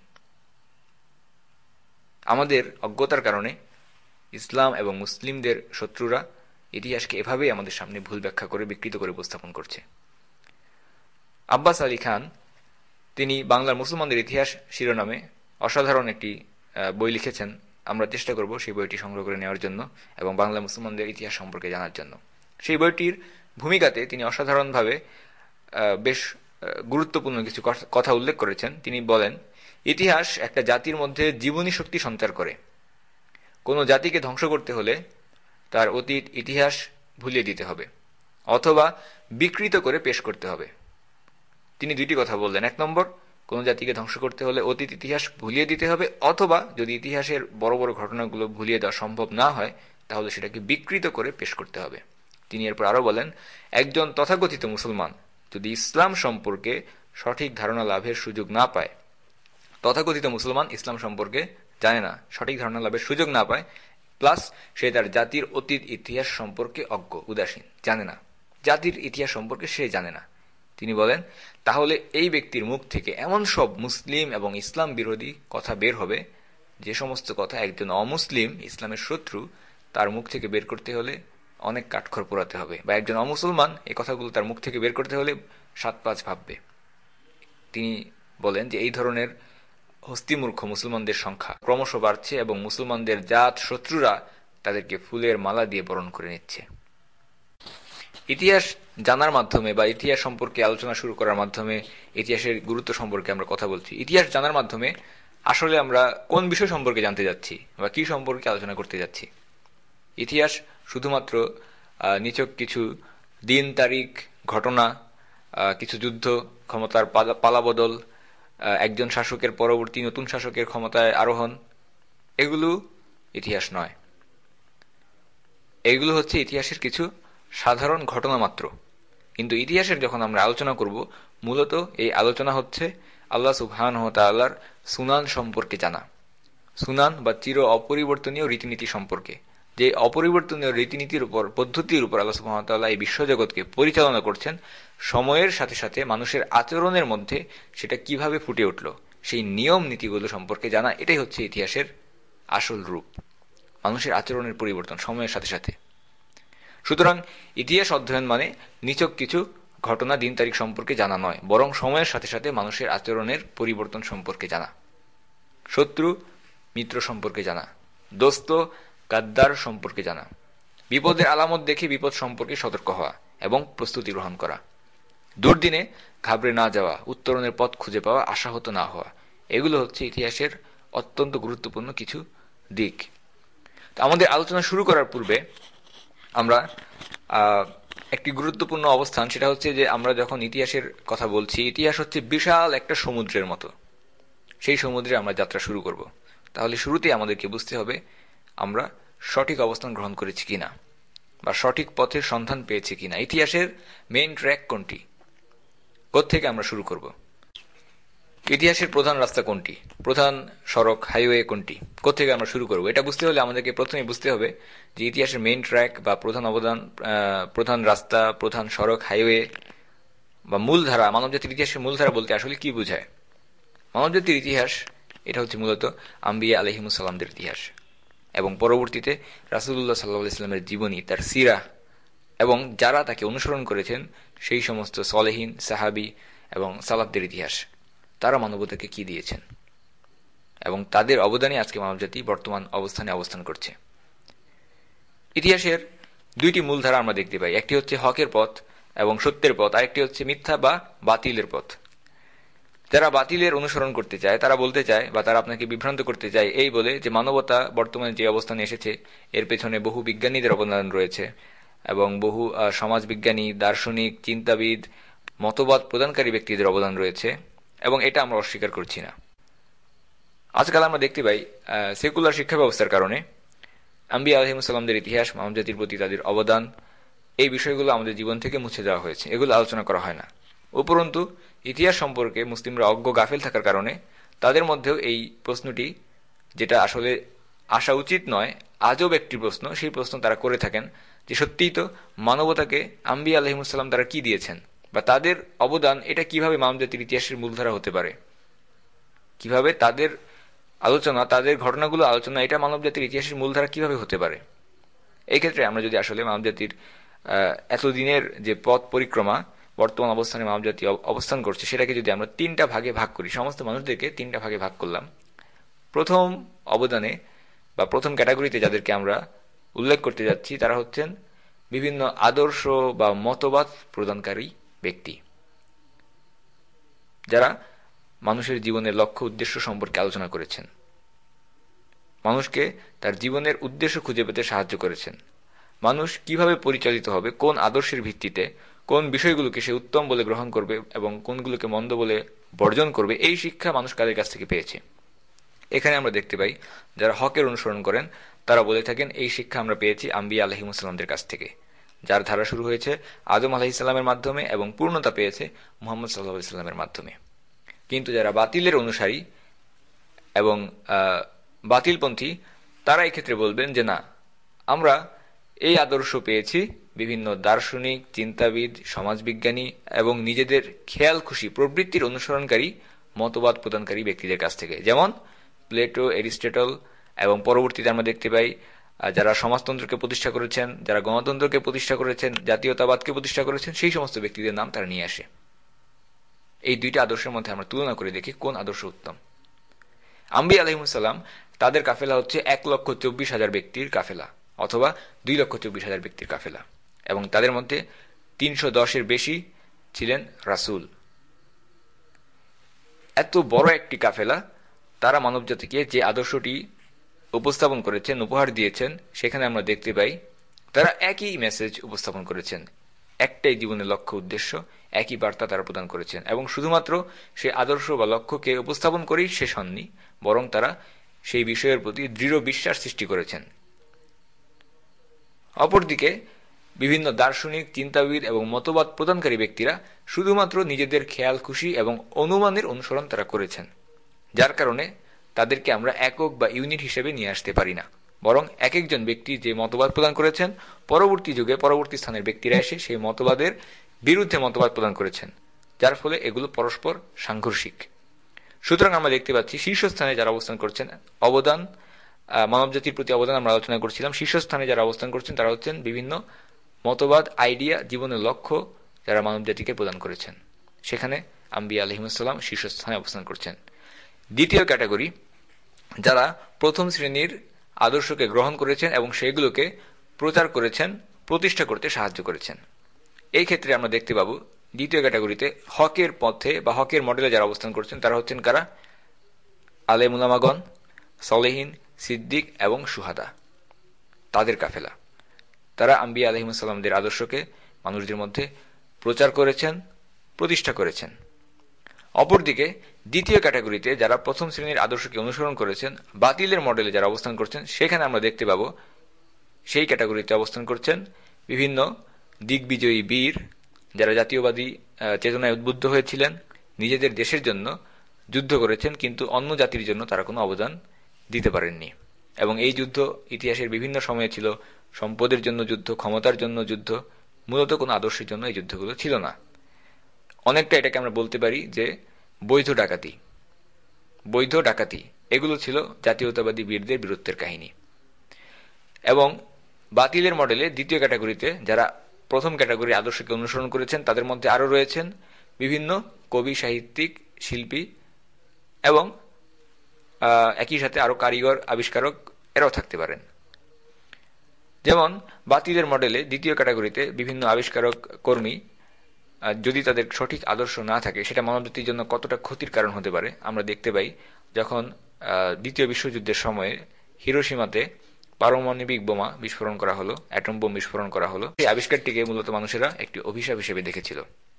Speaker 1: আমাদের অজ্ঞতার কারণে ইসলাম এবং মুসলিমদের শত্রুরা ইতিহাসকে এভাবেই আমাদের সামনে ভুল ব্যাখ্যা করে, বিকৃত করে উপস্থাপন করছে। আব্বাস আলী খান তিনি বাংলার মুসলমানদের ইতিহাস শিরোনামে অসাধারণ একটি বই লিখেছেন। আমরা চেষ্টা করব সেই বইটি সংগ্রহ করে নেওয়ার জন্য এবং বাংলা মুসলমানদের ইতিহাস সম্পর্কে জানার জন্য। সেই বইটির ভূমিকাতে তিনি অসাধারণভাবে বেশ গুরুত্বপূর্ণ কিছু কথা উল্লেখ করেছেন। তিনি বলেন, ইতিহাস একটা জাতির মধ্যে জীবনী শক্তি সঞ্চার করে। কোনো জাতিকে ধ্বংস করতে হলে তার অতীত ইতিহাস ভুলিয়ে দিতে হবে অথবা বিকৃত করে পেশ করতে হবে। তিনি 2টি কথা বললেন। 1 নম্বর, কোন জাতিকে ধ্বংস করতে হলে অতীত ইতিহাস ভুলিয়ে দিতে হবে, অথবা যদি ইতিহাসের বড় বড় ঘটনাগুলো ভুলিয়ে দেওয়া সম্ভব না হয় তাহলে সেটাকে বিকৃত করে পেশ করতে হবে। তিনি এরপর আরো বলেন, একজন তথাকথিত মুসলমান যদি ইসলাম সম্পর্কে সঠিক ধারণা লাভের সুযোগ না পায়, তথাকথিত মুসলমান ইসলাম সম্পর্কে জানে না, সঠিক ধারণা লাভের সুযোগ না পায়, প্লাস সে তার জাতির অতীত ইতিহাস সম্পর্কে অজ্ঞ, উদাসীন, জানে না, জাতির ইতিহাস সম্পর্কে সে জানে না, তিনি বলেন, তাহলে এই ব্যক্তির মুখ থেকে এমন সব মুসলিম এবং ইসলাম বিরোধী কথা বের হবে যে সমস্ত কথা একজন অমুসলিম, ইসলামের শত্রু, তার মুখ থেকে বের করতে হলে অনেক কাঠখড় পোড়াতে হবে, বা একজন অমুসলমান এই কথাগুলো তার মুখ থেকে বের করতে হলে 7-5 ভাববে। তিনি বলেন যে এই ধরনের হস্তিমূর্খ মুসলমানদের সংখ্যা ক্রমশ বাড়ছে এবং মুসলমানদের জাত শত্রুরা তাদেরকে ফুলের মালা দিয়ে বরণ করে নিচ্ছে। ইতিহাস জানার মাধ্যমে বা ইতিহাস সম্পর্কে আলোচনা শুরু করার মাধ্যমে ইতিহাসের গুরুত্ব সম্পর্কে আমরা কথা বলছি। ইতিহাস জানার মাধ্যমে আসলে আমরা কোন বিষয় সম্পর্কে জানতে যাচ্ছি বা কি সম্পর্কে আলোচনা করতে যাচ্ছি? ইতিহাস শুধুমাত্র নিছক কিছু দিন, তারিখ, ঘটনা, কিছু যুদ্ধ, ক্ষমতার পালাবদল, একজন শাসকের পরবর্তী নতুন শাসকের ক্ষমতায় আরোহণ, এগুলো ইতিহাস নয়। এগুলো হচ্ছে ইতিহাসের কিছু সাধারণ ঘটনা মাত্র, কিন্তু ইতিহাসের যখন আমরা আলোচনা করব, মূলত এই আলোচনা হচ্ছে আল্লাহ সুবহানাহু ওয়া তাআলার সুনান সম্পর্কে জানা, সুনান বা চির অপরিবর্তনীয় রীতিনীতি সম্পর্কে, যে অপরিবর্তনীয় রীতিনীতির উপর, পদ্ধতির উপর আল্লাহ সুবহানাহু ওয়া তাআলা এই বিশ্বজগৎকে পরিচালনা করছেন, সময়ের সাথে সাথে মানুষের আচরণের মধ্যে সেটা কিভাবে ফুটে উঠল, সেই নিয়ম নীতিগুলো সম্পর্কে জানা, এটাই হচ্ছে ইতিহাসের আসল রূপ। মানুষের আচরণের পরিবর্তন সময়ের সাথে সাথে। সুতরাং ইতিহাস অধ্যয়ন মানে নিছক কিছু ঘটনা, দিন তারিখ সম্পর্কে জানা নয়, বরং সময়ের সাথে সাথে মানুষের আচরণের পরিবর্তন সম্পর্কে জানা, শত্রু মিত্র সম্পর্কে জানা, দোস্ত গাদ্দার সম্পর্কে জানা, বিপদের আলামত দেখে বিপদ সম্পর্কে সতর্ক হওয়া এবং প্রস্তুতি গ্রহণ করা, দুর্দিনে ঘাবড়ে না যাওয়া, উত্তরণের পথ খুঁজে পাওয়া, আশাহত না হওয়া, এগুলো হচ্ছে ইতিহাসের অত্যন্ত গুরুত্বপূর্ণ কিছু দিক। আমাদের আলোচনা শুরু করার পূর্বে আমরা একটি গুরুত্বপূর্ণ অবস্থান, সেটা হচ্ছে যে আমরা যখন ইতিহাসের কথা বলছি, ইতিহাস হচ্ছে বিশাল একটা সমুদ্রের মতো। সেই সমুদ্রে আমরা যাত্রা শুরু করব, তাহলে শুরুতেই আমাদেরকে বুঝতে হবে আমরা সঠিক অবস্থান গ্রহণ করেছি কিনা বা সঠিক পথের সন্ধান পেয়েছি কিনা। ইতিহাসের মেইন ট্র্যাক কোনটি, কোত্থেকে আমরা শুরু করব, ইতিহাসের প্রধান রাস্তা কোনটি, প্রধান সড়ক হাইওয়ে কোনটি, কোত্থেকে আমরা শুরু করব, এটা বুঝতে হলে আমাদেরকে প্রথমে বুঝতে হবে যে ইতিহাসের মেইন ট্র্যাক বা প্রধান অবদান, প্রধান রাস্তা, প্রধান সড়ক, হাইওয়ে বা মূলধারা, মানবজাতির ইতিহাসের মূলধারা বলতে আসলে কি বোঝায়। মানবজাতির ইতিহাস এটা হচ্ছে মূলত আম্বিয়া আলাইহিমুস সালামদের ইতিহাস এবং পরবর্তীতে রাসূলুল্লাহ সাল্লাল্লাহু আলাইহি ওয়াসাল্লামের জীবনী, তার সিরা এবং যারা তাকে অনুসরণ করেছেন সেই সমস্ত সলেহীন, সাহাবী এবং সালাফদের ইতিহাস। তারা মানবতাকে কি দিয়েছেন এবং তাদের অবদানে আজকে মানবজাতি বর্তমান অবস্থানে অবস্থান করছে। ইতিহাসের দুইটি মূল ধারা আমরা দেখতে পাই, একটি হচ্ছে হকের পথ এবং সত্যের পথ, আরেকটি হচ্ছে মিথ্যা বা বাতিলের পথ। যারা বাতিলের অনুসরণ করতে চায়, তারা বলতে চায় বা তারা আপনাকে বিভ্রান্ত করতে চায় এই বলে যে মানবতা বর্তমানে যে অবস্থানে এসেছে এর পেছনে বহু বিজ্ঞানীদের অবদান রয়েছে এবং বহু সমাজবিজ্ঞানী, দার্শনিক, চিন্তাবিদ, মতবাদ প্রদানকারী ব্যক্তিদের অবদান রয়েছে, এবং এটা আমরা অস্বীকার করছি না। আজকাল আমরা দেখতে পাই সেকুলার শিক্ষা ব্যবস্থার কারণে আম্বিয়া আলাইহিমুস সালামদের ইতিহাস, মানবজাতির প্রতি তাদের অবদান, এই বিষয়গুলো আমাদের জীবন থেকে মুছে দেওয়া হয়েছে, এগুলো আলোচনা করা হয় না। উপরন্তু ইতিহাস সম্পর্কে মুসলিমরা অজ্ঞ গাফেল থাকার কারণে তাদের মধ্যেও এই প্রশ্নটি, যেটা আসলে আসা উচিত নয়, আজব একটি প্রশ্ন, সেই প্রশ্ন তারা করে থাকেন যে সত্যিই তো মানবতাকে আম্বিয়া আলাইহিমুস সালাম তারা কি দিয়েছেন বা তাদের অবদান এটা কিভাবে মানবজাতির ইতিহাসের মূলধারা হতে পারে, কিভাবে তাদের আলোচনা, তাদের ঘটনাগুলো আলোচনা, এটা মানবজাতির ইতিহাসের মূলধারা কিভাবে হতে পারে। এই ক্ষেত্রে আমরা যদি আসলে মানবজাতির এতদিনের যে পথ পরিক্রমা, বর্তমান অবস্থানে মানবজাতি অবস্থান করছে, সেটাকে যদি আমরা তিনটা ভাগে ভাগ করি, সমস্ত মানুষদেরকে তিনটা ভাগে ভাগ করলাম, প্রথম অবদানে বা প্রথম ক্যাটাগরিতে যাদেরকে আমরা উল্লেখ করতে যাচ্ছি তারা হচ্ছেন বিভিন্ন আদর্শ বা মতবাদ প্রদানকারী ব্যক্তি, যারা মানুষের জীবনের লক্ষ্য উদ্দেশ্য সম্পর্কে আলোচনা করেছেন, মানুষকে তার জীবনের উদ্দেশ্য খুঁজে পেতে সাহায্য করেছেন, মানুষ কিভাবে পরিচালিত হবে, কোন আদর্শের ভিত্তিতে, কোন বিষয়গুলোকে সে উত্তম বলে গ্রহণ করবে এবং কোনগুলোকে মন্দ বলে বর্জন করবে, এই শিক্ষা মানুষ কাদের কাছ থেকে পেয়েছে। এখানে আমরা দেখতে পাই যারা হকের অনুসরণ করেন তারা বলে থাকেন এই শিক্ষা আমরা পেয়েছি আম্বিয়া আলাইহিমুস সালামদের কাছ থেকে, যার ধারা শুরু হয়েছে আদম আলাইহিস সালামের মাধ্যমে এবং পূর্ণতা পেয়েছে মুহাম্মদ সাল্লাল্লাহু আলাইহি সাল্লামের মাধ্যমে। কিন্তু যারা বাতিলের অনুসারী এবং বাতিলপন্থী, তারা এই ক্ষেত্রে বলবেন যে না, আমরা এই আদর্শ পেয়েছি বিভিন্ন দার্শনিক, চিন্তাবিদ, সমাজবিজ্ঞানী এবং নিজেদের খেয়াল খুশি প্রবৃত্তির অনুসরণকারী মতবাদ প্রদানকারী ব্যক্তিদের কাছ থেকে, যেমন প্লেটো, এরিস্টটল, এবং পরবর্তীতে আমরা দেখতে পাই যারা সমাজতন্ত্রকে প্রতিষ্ঠা করেছেন, যারা গণতন্ত্রকে প্রতিষ্ঠা করেছেন, জাতীয়তাবাদকে প্রতিষ্ঠা করেছেন, সেই সমস্ত ব্যক্তিদের নাম তারা নিয়ে আসে। এই দুইটা আদর্শের মধ্যে আমরা তুলনা করে দেখি কোন আদর্শ উত্তম। আম্বিয়া আলাইহিমুস সালাম, তাদের কাফেলা হচ্ছে 1,24,000 ব্যক্তির কাফেলা অথবা 2,24,000 ব্যক্তির কাফেলা, এবং তাদের মধ্যে 310-এর বেশি ছিলেন রাসূল। এত বড় একটি কাফেলা, তারা মানবজাতিকে যে আদর্শটি উপস্থাপন করেছেন, উপহার দিয়েছেন, সেখানে আমরা দেখতে পাই তারা একই মেসেজ উপস্থাপন করেছেন, একটাই জীবনের লক্ষ্য উদ্দেশ্য, একই বার্তা তারা প্রদান করেছেন, এবং শুধুমাত্র সেই আদর্শ বা লক্ষ্যকে উপস্থাপন করেই শেষ হননি, বরং তারা সেই বিষয়ের প্রতি দৃঢ় বিশ্বাস সৃষ্টি করেছেন। অপরদিকে বিভিন্ন দার্শনিক, চিন্তাবিদ এবং মতবাদ প্রদানকারী ব্যক্তিরা শুধুমাত্র নিজেদের খেয়াল খুশি এবং অনুমানের অনুসরণ তারা করেছেন, যার কারণে তাদেরকে আমরা একক বা ইউনিট হিসেবে নিয়ে আসতে পারি না। বরং এক একজন ব্যক্তি যে মতবাদ প্রদান করেছেন, পরবর্তী যুগে পরবর্তী স্থানের ব্যক্তিরা এসে সেই মতবাদের বিরুদ্ধে মতবাদ প্রদান করেছেন, যার ফলে এগুলো পরস্পর সাংঘর্ষিক। সুতরাং আমরা দেখতে পাচ্ছি শীর্ষস্থানে যারা অবস্থান করছেন, অবদান মানবজাতির প্রতি অবদান আমরা আলোচনা করছিলাম, শীর্ষস্থানে যারা অবস্থান করছেন তারা হচ্ছেন বিভিন্ন মতবাদ, আইডিয়া, জীবনের লক্ষ্য যারা মানবজাতিকে প্রদান করেছেন। সেখানে আম্বিয়া আলাইহিমুসসালাম শীর্ষস্থানে অবস্থান করছেন। দ্বিতীয় ক্যাটাগরি, যারা প্রথম শ্রেণীর আদর্শকে গ্রহণ করেছেন এবং সেগুলোকে প্রচার করেছেন, প্রতিষ্ঠা করতে সাহায্য করেছেন। এই ক্ষেত্রে আমরা দেখতে পাব দ্বিতীয় ক্যাটাগরিতে হকের পথে বা হকের মডেলে যারা অবস্থান করছেন তারা হচ্ছেন কারা? আলেম উলামাগণ, সলেহিন, সিদ্দিক এবং সুহাদা, তাদের কাফেলা। তারা আম্বিয়া আলাইহিমুসসালামদের আদর্শকে মানুষদের মধ্যে প্রচার করেছেন, প্রতিষ্ঠা করেছেন। অপরদিকে দ্বিতীয় ক্যাটাগরিতে যারা প্রথম শ্রেণীর আদর্শকে অনুসরণ করেছেন, বাতিলের মডেলে যারা অবস্থান করছেন, সেখানে আমরা দেখতে পাব সেই ক্যাটাগরিতে অবস্থান করছেন বিভিন্ন দিগ্বিজয়ী বীর, যারা জাতীয়বাদী চেতনায় উদ্বুদ্ধ হয়েছিলেন, নিজেদের দেশের জন্য যুদ্ধ করেছেন, কিন্তু অন্য জাতির জন্য তারা কোনো অবদান দিতে পারেননি। এবং এই যুদ্ধ ইতিহাসের বিভিন্ন সময়ে ছিল সম্পদের জন্য যুদ্ধ, ক্ষমতার জন্য যুদ্ধ, মূলত কোনো আদর্শের জন্য এই যুদ্ধগুলো ছিল না। অনেকটা এটাকে আমরা বলতে পারি যে বৈধ ডাকাতি এগুলো ছিল জাতীয়তাবাদী বীরদের বীরত্বের কাহিনী। এবং বাতিলের মডেলে দ্বিতীয় ক্যাটাগরিতে যারা প্রথম ক্যাটাগরি আদর্শকে অনুসরণ করেছেন, তাদের মধ্যে আরো রয়েছেন বিভিন্ন কবি, সাহিত্যিক, শিল্পী এবং একই সাথে আরো কারিগর, আবিষ্কারক এরাও থাকতে পারেন। যেমন বাতিলের মডেলে দ্বিতীয় ক্যাটাগরিতে বিভিন্ন আবিষ্কারক, কর্মী, যদি তাদের সঠিক আদর্শ না থাকে সেটা মানবজাতির জন্য কতটা ক্ষতির কারণ হতে পারে আমরা দেখতে পাই। যখন দ্বিতীয় বিশ্বযুদ্ধের সময়ে হিরোশিমাতে পারমাণবিক বোমা বিস্ফোরণ করা হলো, অ্যাটম বোম বিস্ফোরণ করা হলো, সেই আবিষ্কারটিকে মূলত মানুষেরা একটি অভিশাপ হিসেবে দেখেছিল।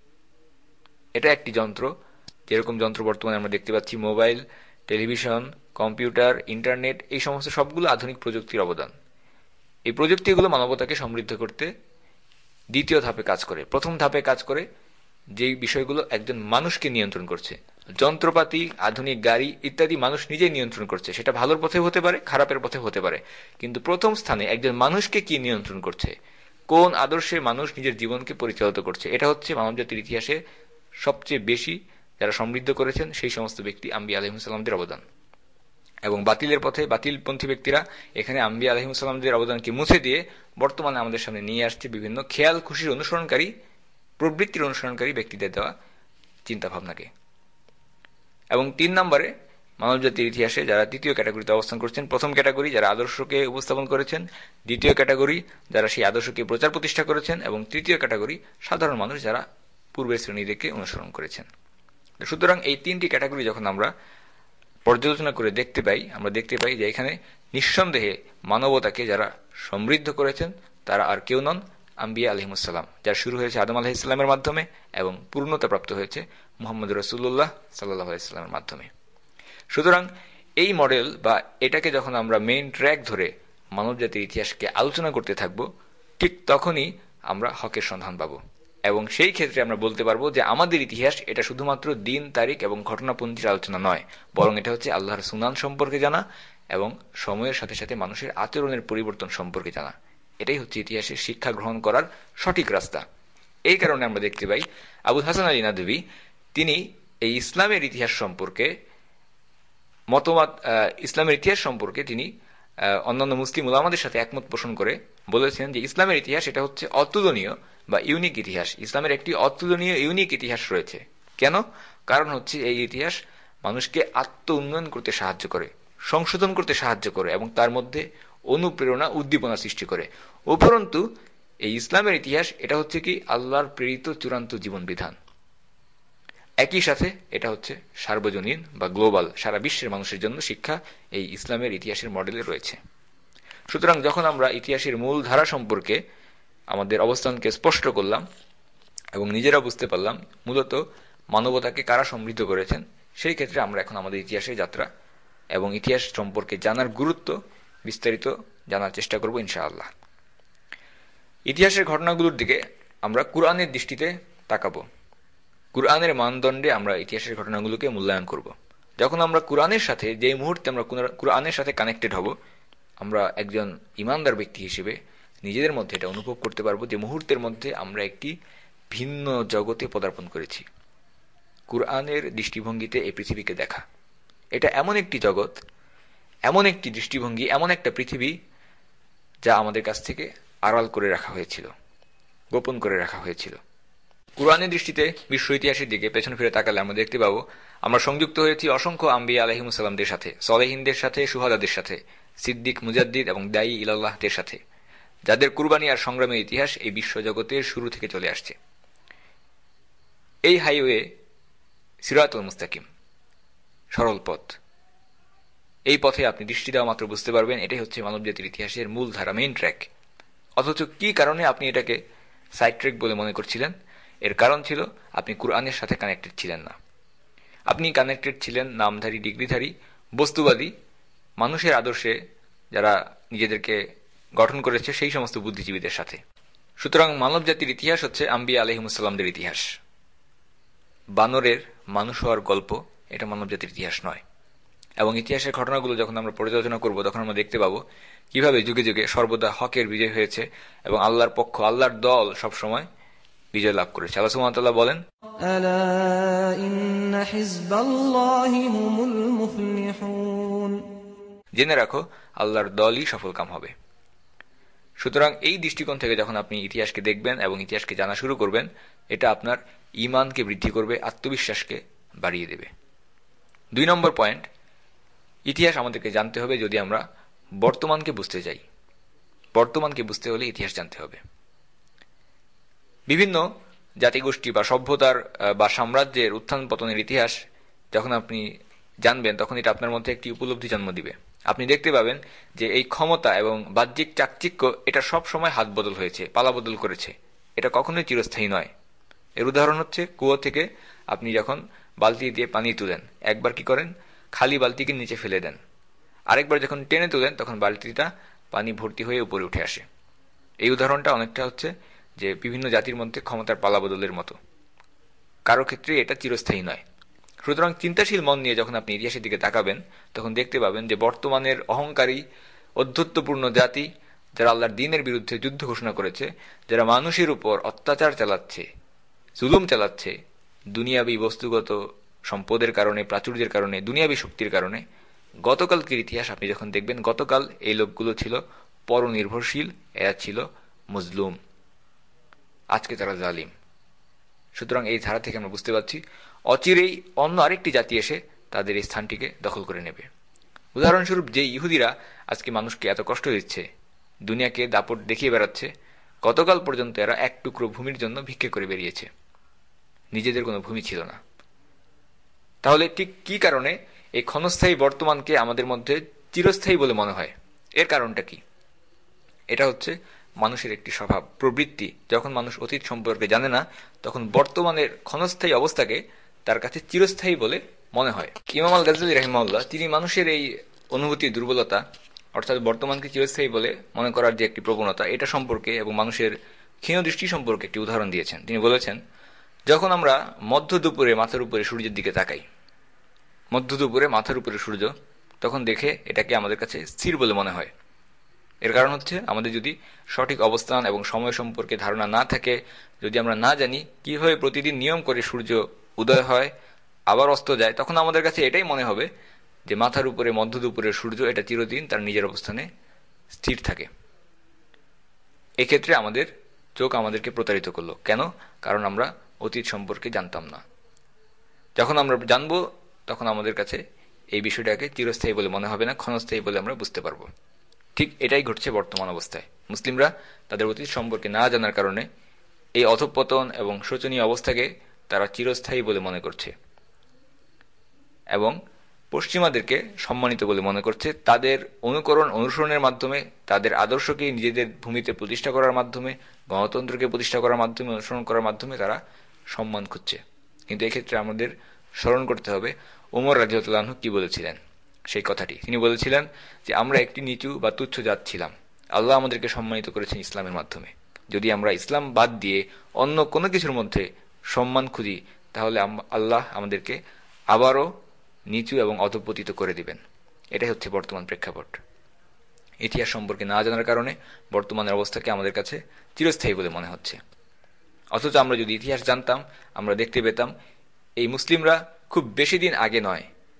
Speaker 1: এটা একটি যন্ত্র, যেরকম যন্ত্র বর্তমানে আমরা দেখতে পাচ্ছি মোবাইল, টেলিভিশন, কম্পিউটার, ইন্টারনেট, এই সমস্ত সবগুলো আধুনিক প্রযুক্তির অবদান। এই প্রযুক্তিগুলো মানবতাকে সমৃদ্ধ করতে দ্বিতীয় ধাপে কাজ করে। প্রথম ধাপে কাজ করে যে বিষয়গুলো একজন মানুষকে নিয়ন্ত্রণ করছে, যন্ত্রপাতি, আধুনিক গাড়ি ইত্যাদি মানুষ নিজেই নিয়ন্ত্রণ করছে। সেটা ভালোর পথে হতে পারে, খারাপের পথে হতে পারে, কিন্তু প্রথম স্থানে একজন মানুষকে কি নিয়ন্ত্রণ করছে, কোন আদর্শে মানুষ নিজের জীবনকে পরিচালিত করছে, এটা হচ্ছে মানবজাতির ইতিহাসে সবচেয়ে বেশি যারা সমৃদ্ধ করেছেন সেই সমস্ত ব্যক্তি আম্বিয়া আলাইহিসসালামদের অবদান। এবং বাতিলের পথে বাতিলপন্থী ব্যক্তিরা এখানে আম্বিয়া আলাইহিসসালামদের অবদানকে মুছে দিয়ে বর্তমানে আমাদের সামনে নিয়ে আসছে বিভিন্ন খেয়াল খুশির অনুসরণকারী, প্রবৃত্তির অনুসরণকারী ব্যক্তিদের দেওয়া চিন্তা ভাবনাকে। এবং 3 নম্বরে মানবজাতির ইতিহাসে যারা তৃতীয় ক্যাটাগরিতে অবস্থান করছেন, প্রথম ক্যাটাগরি যারা আদর্শকে উপস্থাপন করেছেন, দ্বিতীয় ক্যাটাগরি যারা সেই আদর্শকে প্রচার প্রতিষ্ঠা করেছেন, এবং তৃতীয় ক্যাটাগরি সাধারণ মানুষ যারা পূর্বের শ্রেণীদেরকে অনুসরণ করেছেন। সুতরাং এই 3টি ক্যাটাগরি যখন আমরা পর্যালোচনা করে আমরা দেখতে পাই যে এখানে নিঃসন্দেহে মানবতাকে যারা সমৃদ্ধ করেছেন তারা আর কেউ নন, আম্বিয়া আলাইহিসসালাম, যার শুরু হয়েছে আদম আলাইহিসসালামের মাধ্যমে এবং পূর্ণতা প্রাপ্ত হয়েছে মুহাম্মদ রাসূলুল্লাহ সাল্লাল্লাহু আলাইহি ওয়াসাল্লামের মাধ্যমে। সুতরাং এই মডেল বা এটাকে যখন আমরা মেইন ট্র্যাক ধরে মানবজাতির ইতিহাসকে আলোচনা করতে থাকব, ঠিক তখনই আমরা হকের সন্ধান পাব। এবং সেই ক্ষেত্রে আমরা বলতে পারবো যে আমাদের ইতিহাস এটা শুধুমাত্র দিন, তারিখ এবং ঘটনাপঞ্জির আলোচনা নয়, বরং এটা হচ্ছে আল্লাহর সুনান সম্পর্কে জানা এবং সময়ের সাথে সাথে মানুষের আচরণের পরিবর্তন সম্পর্কে জানা। এটাই হচ্ছে ইতিহাসের শিক্ষা গ্রহণ করার সঠিক রাস্তা। এই কারণে আমরা দেখতে পাই আবুল হাসান আলী নাদভী তিনি এই ইসলামের ইতিহাস সম্পর্কে তিনি অন্যান্য মুসলিম উলামাদের সাথে একমত পোষণ করে বলেছেন যে ইসলামের ইতিহাস এটা হচ্ছে অতুলনীয় বা ইউনিক ইতিহাস। ইসলামের একটি অতুলনীয় ইউনিক ইতিহাস রয়েছে। কেন? কারণ হচ্ছে এই ইতিহাস মানুষকে আত্ম উন্নয়ন করতে সাহায্য করে, সংশোধন করতে সাহায্য করে এবং তার মধ্যে অনুপ্রেরণা, উদ্দীপনা সৃষ্টি করে। উপরন্তু এই ইসলামের ইতিহাস এটা হচ্ছে কি আল্লাহর প্রেরিত চূড়ান্ত জীবন বিধান। একই সাথে এটা হচ্ছে সার্বজনীন বা গ্লোবাল, সারা বিশ্বের মানুষের জন্য শিক্ষা এই ইসলামের ইতিহাসের মডেলে রয়েছে। সুতরাং যখন আমরা ইতিহাসের মূল ধারা সম্পর্কে আমাদের অবস্থানকে স্পষ্ট করলাম এবং নিজেরা বুঝতে পারলাম মূলত মানবতাকে কারা সমৃদ্ধ করেছেন, সেই ক্ষেত্রে আমরা এখন আমাদের ইতিহাসের যাত্রা এবং ইতিহাস সম্পর্কে জানার গুরুত্ব বিস্তারিত জানার চেষ্টা করব ইনশাআল্লাহ। ইতিহাসের ঘটনাগুলোর দিকে আমরা কুরআনের দৃষ্টিতে তাকাবো। কুরআনের মানদণ্ডে আমরা ইতিহাসের ঘটনাগুলোকে মূল্যায়ন করব। যখন আমরা কুরআনের সাথে, যে মুহূর্তে আমরা কুরআনের সাথে কানেক্টেড হব, আমরা একজন ইমানদার ব্যক্তি হিসেবে নিজেদের মধ্যে এটা অনুভব করতে পারবো যে মুহূর্তের মধ্যে আমরা একটি ভিন্ন জগতে পদার্পণ করেছি। কুরআনের দৃষ্টিভঙ্গিতে এই পৃথিবীকে দেখা, এটা এমন একটি জগৎ, এমন একটি দৃষ্টিভঙ্গি, এমন একটা পৃথিবী যা আমাদের কাছ থেকে আড়াল করে রাখা হয়েছিল, গোপন করে রাখা হয়েছিল। কুরআনের দৃষ্টিতে বিশ্ব ইতিহাসের দিকে পেছন ফিরে তাকালে আমরা দেখতে পাবো আমরা সংযুক্ত হয়েছি অসংখ্য আম্বিয়া আলাইহিমুসসালামদের সাথে, সলেহিনদের সাথে, শুহাদাদের সাথে, সিদ্দিক, মুজাদ্দিদ এবং দায়ী ইলাল্লাহদের সাথে, যাদের কুরবানি আর সংগ্রামের ইতিহাস এই বিশ্ব জগতের শুরু থেকে চলে আসছে। এই হাইওয়ে সিরাতুল মুস্তাকিম, সরল পথ। এই পথে আপনি দৃষ্টি দেওয়া মাত্র বুঝতে পারবেন এটাই হচ্ছে মানবজাতির ইতিহাসের মূল ধারা, মেইন ট্র্যাক। অথচ কি কারণে আপনি এটাকে সাইড ট্র্যাক বলে মনে করছিলেন? এর কারণ ছিল আপনি কুরআনের সাথে কানেক্টেড ছিলেন না। আপনি কানেক্টেড ছিলেন নামধারী, ডিগ্রিধারী, বস্তুবাদী, মানুষের আদর্শে যারা নিজেদেরকে গঠন করেছে সেই সমস্ত বুদ্ধিজীবীদের সাথে। সুতরাং মানবজাতির ইতিহাস হচ্ছে আম্বিয়া আলাইহিমুসসালামদের ইতিহাস। বানরের মানুষ হওয়ার গল্প এটা মানবজাতির ইতিহাস নয়। এবং ইতিহাসের ঘটনাগুলো যখন আমরা পর্যালোচনা করব তখন আমরা দেখতে পাবো কিভাবে যুগে যুগে সর্বদা হকের বিজয় হয়েছে এবং আল্লাহর পক্ষ, আল্লাহর দল সবসময় বিজয় লাভ করেছে। আল্লাহ সুবহানাহু ওয়া তাআলা বলেন,
Speaker 2: আলা ইন্না হিজবাল্লাহি হুমুল মুফলিহুন,
Speaker 1: জেনে রাখো আল্লাহর দলই সফলকাম হবে। সুতরাং এই দৃষ্টিকোণ থেকে যখন আপনি ইতিহাসকে দেখবেন এবং ইতিহাসকে জানা শুরু করবেন, এটা আপনার ঈমানকে বৃদ্ধি করবে, আত্মবিশ্বাসকে বাড়িয়ে দেবে। 2 নম্বর পয়েন্ট, ইতিহাস আমাদেরকে জানতে হবে যদি আমরা বর্তমানকে বুঝতে চাই। বর্তমানকে বুঝতে হলে ইতিহাস জানতে হবে। বিভিন্ন জাতিগোষ্ঠী বা সভ্যতার বা সাম্রাজ্যের উত্থান পতনের ইতিহাস যখন আপনি জানবেন তখন এটা আপনার মধ্যে একটি উপলব্ধি জন্ম দিবে। আপনি দেখতে পাবেন যে এই ক্ষমতা এবং বাহ্যিক চাকচিক্য এটা সব সময় হাত বদল হয়েছে, পালা বদল করেছে, এটা কখনোই চিরস্থায়ী নয়। এর উদাহরণ হচ্ছে কুয়ো থেকে আপনি যখন বালতি দিয়ে পানি তুলেন, একবার কি করেন, খালি বালতিকে নিচে ফেলে দেন, আরেকবার যখন টেনে তুলেন তখন বালতিটা পানি ভর্তি হয়ে উপরে উঠে আসে। এই উদাহরণটা অনেকটা হচ্ছে যে বিভিন্ন জাতির মধ্যে ক্ষমতার পালা বদলের মতো, কারো ক্ষেত্রে এটা চিরস্থায়ী নয়। সুতরাং চিন্তাশীল মন নিয়ে যখন আপনি ইতিহাসের দিকে তাকাবেন তখন দেখতে পাবেন যে বর্তমানের অহংকারী, অধ্যত্বপূর্ণ জাতি যারা আল্লাহর দ্বীনের বিরুদ্ধে যুদ্ধ ঘোষণা করেছে, যারা মানুষের উপর অত্যাচার চালাচ্ছে, জুলুম চালাচ্ছে, দুনিয়াবী বস্তুগত সম্পদের কারণে, প্রাচুর্যের কারণে, দুনিয়াবী শক্তির কারণে, গতকালকের ইতিহাস আপনি যখন দেখবেন, গতকাল এই লোকগুলো ছিল পরনির্ভরশীল, এরা ছিল মজলুম, আজকে তারা জালিম। সুতরাং এই ধারা থেকে আমরা বুঝতে পারছি অচিরেই অন্য আরেকটি জাতি এসে তাদের এই স্থানটিকে দখল করে নেবে। উদাহরণস্বরূপ, যে ইহুদিরা আজকে মানুষকে এত কষ্ট দিচ্ছে, দুনিয়াকে দাপট দেখিয়ে বেড়াচ্ছে, গতকাল পর্যন্ত এরা এক টুকরো ভূমির জন্য ভিক্ষে করে বেরিয়েছে, নিজেদের কোনো ভূমি ছিল না। তাহলে ঠিক কি কারণে এই ক্ষণস্থায়ী বর্তমানকে আমাদের মধ্যে চিরস্থায়ী বলে মনে হয়? এর কারণটা কি? এটা হচ্ছে মানুষের একটি স্বভাব, প্রবৃত্তি। যখন মানুষ অতীত সম্পর্কে জানে না তখন বর্তমানের ক্ষণস্থায়ী অবস্থাকে তার কাছে চিরস্থায়ী বলে মনে হয়। ইমাম আল গাজ্জালী রাহিমাহুল্লাহ তিনি মানুষের এই অনুভূতির দুর্বলতা, অর্থাৎ বর্তমানকে চিরস্থায়ী বলে মনে করার যে একটি প্রবণতা, এটা সম্পর্কে এবং মানুষের ক্ষীণ দৃষ্টি সম্পর্কে একটি উদাহরণ দিয়েছেন। তিনি বলেছেন, যখন আমরা মধ্য দুপুরে মাথার উপরে সূর্যের দিকে তাকাই, মধ্য দুপুরে মাথার উপরে সূর্য, তখন দেখে এটাকে আমাদের কাছে স্থির বলে মনে হয়। এর কারণ হচ্ছে আমাদের যদি সঠিক অবস্থান এবং সময় সম্পর্কে ধারণা না থাকে, যদি আমরা না জানি কিভাবে প্রতিদিন নিয়ম করে সূর্য উদয় হয় আবার অস্ত যায়, তখন আমাদের কাছে এটাই মনে হবে যে মাথার উপরে মধ্য দুপুরের সূর্য এটা চিরদিন তার নিজের অবস্থানে স্থির থাকে। এক্ষেত্রে আমাদের চোখ আমাদেরকে প্রতারিত করলো। কেন? কারণ আমরা অতীত সম্পর্কে জানতাম না। যখন আমরা জানবো তখন আমাদের কাছে এই বিষয়টাকে চিরস্থায়ী বলে মনে হবে না, ক্ষণস্থায়ী বলে আমরা বুঝতে পারবো। ঠিক এটাই ঘটছে বর্তমান অবস্থায়। মুসলিমরা তাদের অতীত সম্পর্কে না জানার কারণে এই অধঃপতন এবং শোচনীয় অবস্থাকে তারা চিরস্থায়ী বলে মনে করছে এবং পশ্চিমাদেরকে সম্মানিত বলে মনে করছে। তাদের অনুসরণের মাধ্যমে, তাদের আদর্শকে নিজেদের ভূমিতে প্রতিষ্ঠা করার মাধ্যমে, গণতন্ত্রকে প্রতিষ্ঠা করার মাধ্যমে, অনুসরণ করার মাধ্যমে তারা সম্মান খুঁজছে। কিন্তু এক্ষেত্রে আমাদের স্মরণ করতে হবে ওমর রাদিয়াল্লাহু আনহু কি বলেছিলেন সেই কথাটি। তিনি বলেছিলেন যে আমরা একটি নিচু বা তুচ্ছ জাত ছিলাম, আল্লাহ আমাদেরকে সম্মানিত করেছেন ইসলামের মাধ্যমে। যদি আমরা ইসলাম বাদ দিয়ে অন্য কোনো কিছুর মধ্যে সম্মান খুঁজি, তাহলে আল্লাহ আমাদেরকে আবারও নিচু এবং অধঃপতিত করে দিবেন। এটাই হচ্ছে বর্তমান প্রেক্ষাপট। ইতিহাস সম্পর্কে না জানার কারণে বর্তমানের অবস্থাকে আমাদের কাছে চিরস্থায়ী বলে মনে হচ্ছে। অথচ আমরা যদি ইতিহাস জানতাম, আমরা দেখতে পেতাম এই মুসলিমরা খুব বেশি দিন আগে নয়,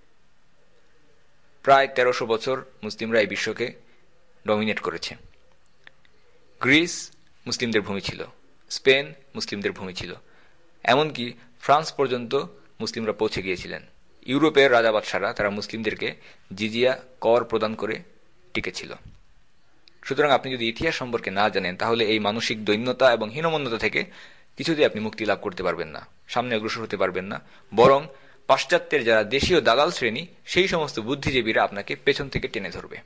Speaker 1: প্রায় 1300 বছর মুসলিমরা এই বিশ্বকে ডমিনেট করেছে। গ্রিস মুসলিমদের ভূমি ছিল, স্পেন মুসলিমদের ভূমি ছিল, এমনকি ফ্রান্স পর্যন্ত মুসলিমরা পৌঁছে গিয়েছিলেন। ইউরোপের রাজা বাদশারা তারা মুসলিমদেরকে জিজিয়া, কর প্রদান করে টিকেছিল। সুতরাং আপনি যদি ইতিহাস সম্পর্কে না জানেন, তাহলে এই মানসিক দৈন্যতা এবং হীনমন্যতা থেকে কিছুতেই আপনি মুক্তি লাভ করতে পারবেন না, সামনে অগ্রসর হতে পারবেন না। বরং পাশ্চাত্যের যারা দেশীয় দালাল শ্রেণী, সেই সমস্ত বুদ্ধিজীবীরা আপনাকে পেছন থেকে টেনে ধরবে।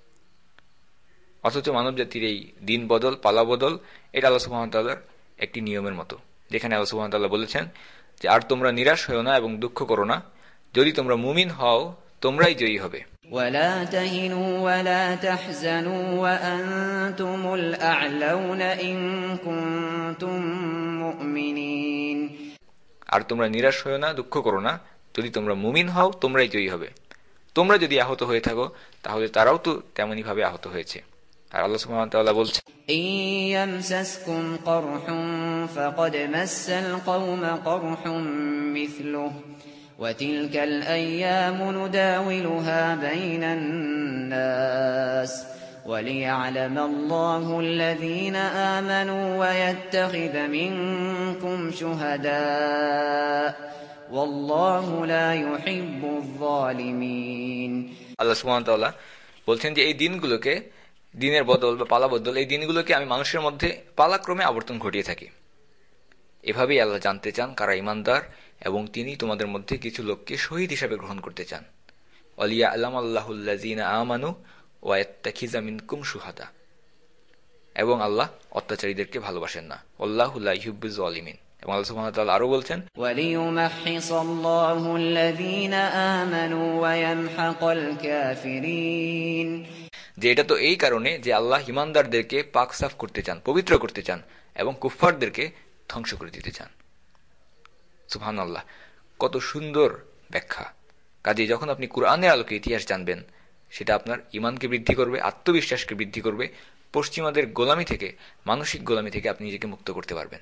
Speaker 1: অথচ মানবজাতির এই দিন বদল, পালা বদল, এটা আল্লাহ সুবহানাহু ওয়া তাআলার একটি নিয়মের মতো, যেখানে আল্লাহ সুবহানাহু ওয়া তাআলা বলেছেন যে, আর তোমরা নিরাশ হও না এবং দুঃখ করো না, যদি তোমরা মুমিন হও তোমরাই জয়ী হবে।
Speaker 2: ولا تهنوا ولا تحزنوا وأنتم الأعلون إن كنتم مؤمنين।
Speaker 1: আর তোমরা নিরাশ হও না, দুঃখ করো না, যদি তোমরা মুমিন হও তোমরাই জয়ী হবে। তোমরা যদি আহত হয়ে থাকো, তাহলে তারাও তো তেমনি ভাবে আহত হয়েছে। আর আল্লাহ সুবহানাহু ওয়া তাআলা বলছেন,
Speaker 2: إن يمسسكم قرح فقد مس القوم قرح مثله وتلك الأيام نداولها بين الناس وليعلم الله الذين آمنوا ويتخذ منكم شهداء والله لا يحب الظالمين।
Speaker 1: আল্লাহ সুবহানাহু ওয়া তাআলা বলছেন যে এই দিনগুলোকে, দিনের বদল বা পালা বদল, এই দিনগুলোকে আমি মানুষের মধ্যে পালাক্রমে আবর্তন ঘটিয়ে থাকি। এভাবেই আল্লাহ জানতে চান কারা ঈমানদার, এবং তিনি তোমাদের মধ্যে কিছু লোককে শহীদ হিসাবে গ্রহণ করতে চান। ওয়ালিয়া'লাম আল্লাহুল্লাযীনা আমানু ওয়া ইয়াত্তাখিযা মিনকুম শুহাদা। এবং আল্লাহ অত্যাচারীদেরকে ভালোবাসেন না। আল্লাহু লা ইউহিব্বুয যালিমিন। এবং আল্লাহ সুবহানাহু ওয়া তাআলা আরো বলছেন,
Speaker 2: ওয়ালিয়ুমাহহিসাল্লাহু আল্লাযীনা আমানু ওয়া ইয়ামহাকাল কাফিরিন।
Speaker 1: যে এটা তো এই কারণে যে আল্লাহ ঈমানদারদেরকে পাক সাফ করতে চান, পবিত্র করতে চান, এবং কুফফারদেরকে ধ্বংস করে দিতে চান। সুবহানাল্লাহ, কত সুন্দর ব্যাখ্যা। কাজেই যখন আপনি কুরআনের আলোকে ইতিহাস জানবেন, সেটা আপনার ঈমানকে বৃদ্ধি করবে, আত্মবিশ্বাসকে বৃদ্ধি করবে, পশ্চিমাদের গোলামি থেকে, মানসিক গোলামি থেকে আপনি নিজেকে মুক্ত করতে পারবেন।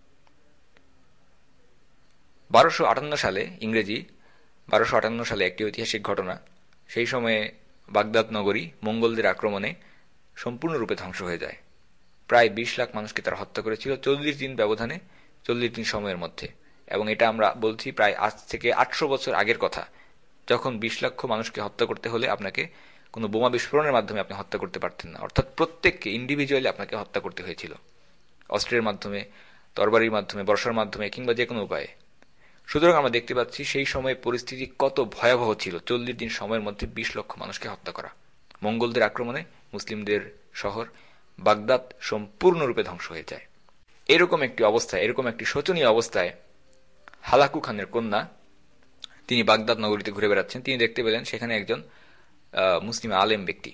Speaker 1: 1258 সালে, ইংরেজি 1258 সালে একটি ঐতিহাসিক ঘটনা। সেই সময়ে বাগদাদ নগরী মঙ্গলদের আক্রমণে সম্পূর্ণরূপে ধ্বংস হয়ে যায়। প্রায় 20 লাখ মানুষকে তারা হত্যা করেছিল 40 দিন ব্যবধানে, 40 দিন সময়ের মধ্যে। এবং এটা আমরা বলছি প্রায় আজ থেকে 800 বছর আগের কথা, যখন 20 লক্ষ মানুষকে হত্যা করতে হলে আপনাকে কোনো বোমা বিস্ফোরণের মাধ্যমে আপনি হত্যা করতে পারতেন না, অর্থাৎ প্রত্যেককে ইন্ডিভিজুয়ালি আপনাকে হত্যা করতে হয়েছিল, অস্ত্রের মাধ্যমে, তরবারির মাধ্যমে, বর্ষার মাধ্যমে, কিংবা যে কোনো উপায়ে। সুতরাং আমরা দেখতে পাচ্ছি সেই সময় পরিস্থিতি কত ভয়াবহ ছিল। 40 দিন সময়ের মধ্যে 20 লক্ষ মানুষকে হত্যা করা। মঙ্গলদের আক্রমণে মুসলিমদের শহর বাগদাদ সম্পূর্ণরূপে ধ্বংস হয়ে যায়। এরকম একটি অবস্থায়, এরকম একটি শোচনীয় অবস্থায় হালাকু খানের কন্যা, তিনি বাগদাদ নগরীতে ঘুরে বেড়াচ্ছেন। তিনি দেখতে পেলেন সেখানে একজন মুসলিম আলেম ব্যক্তি,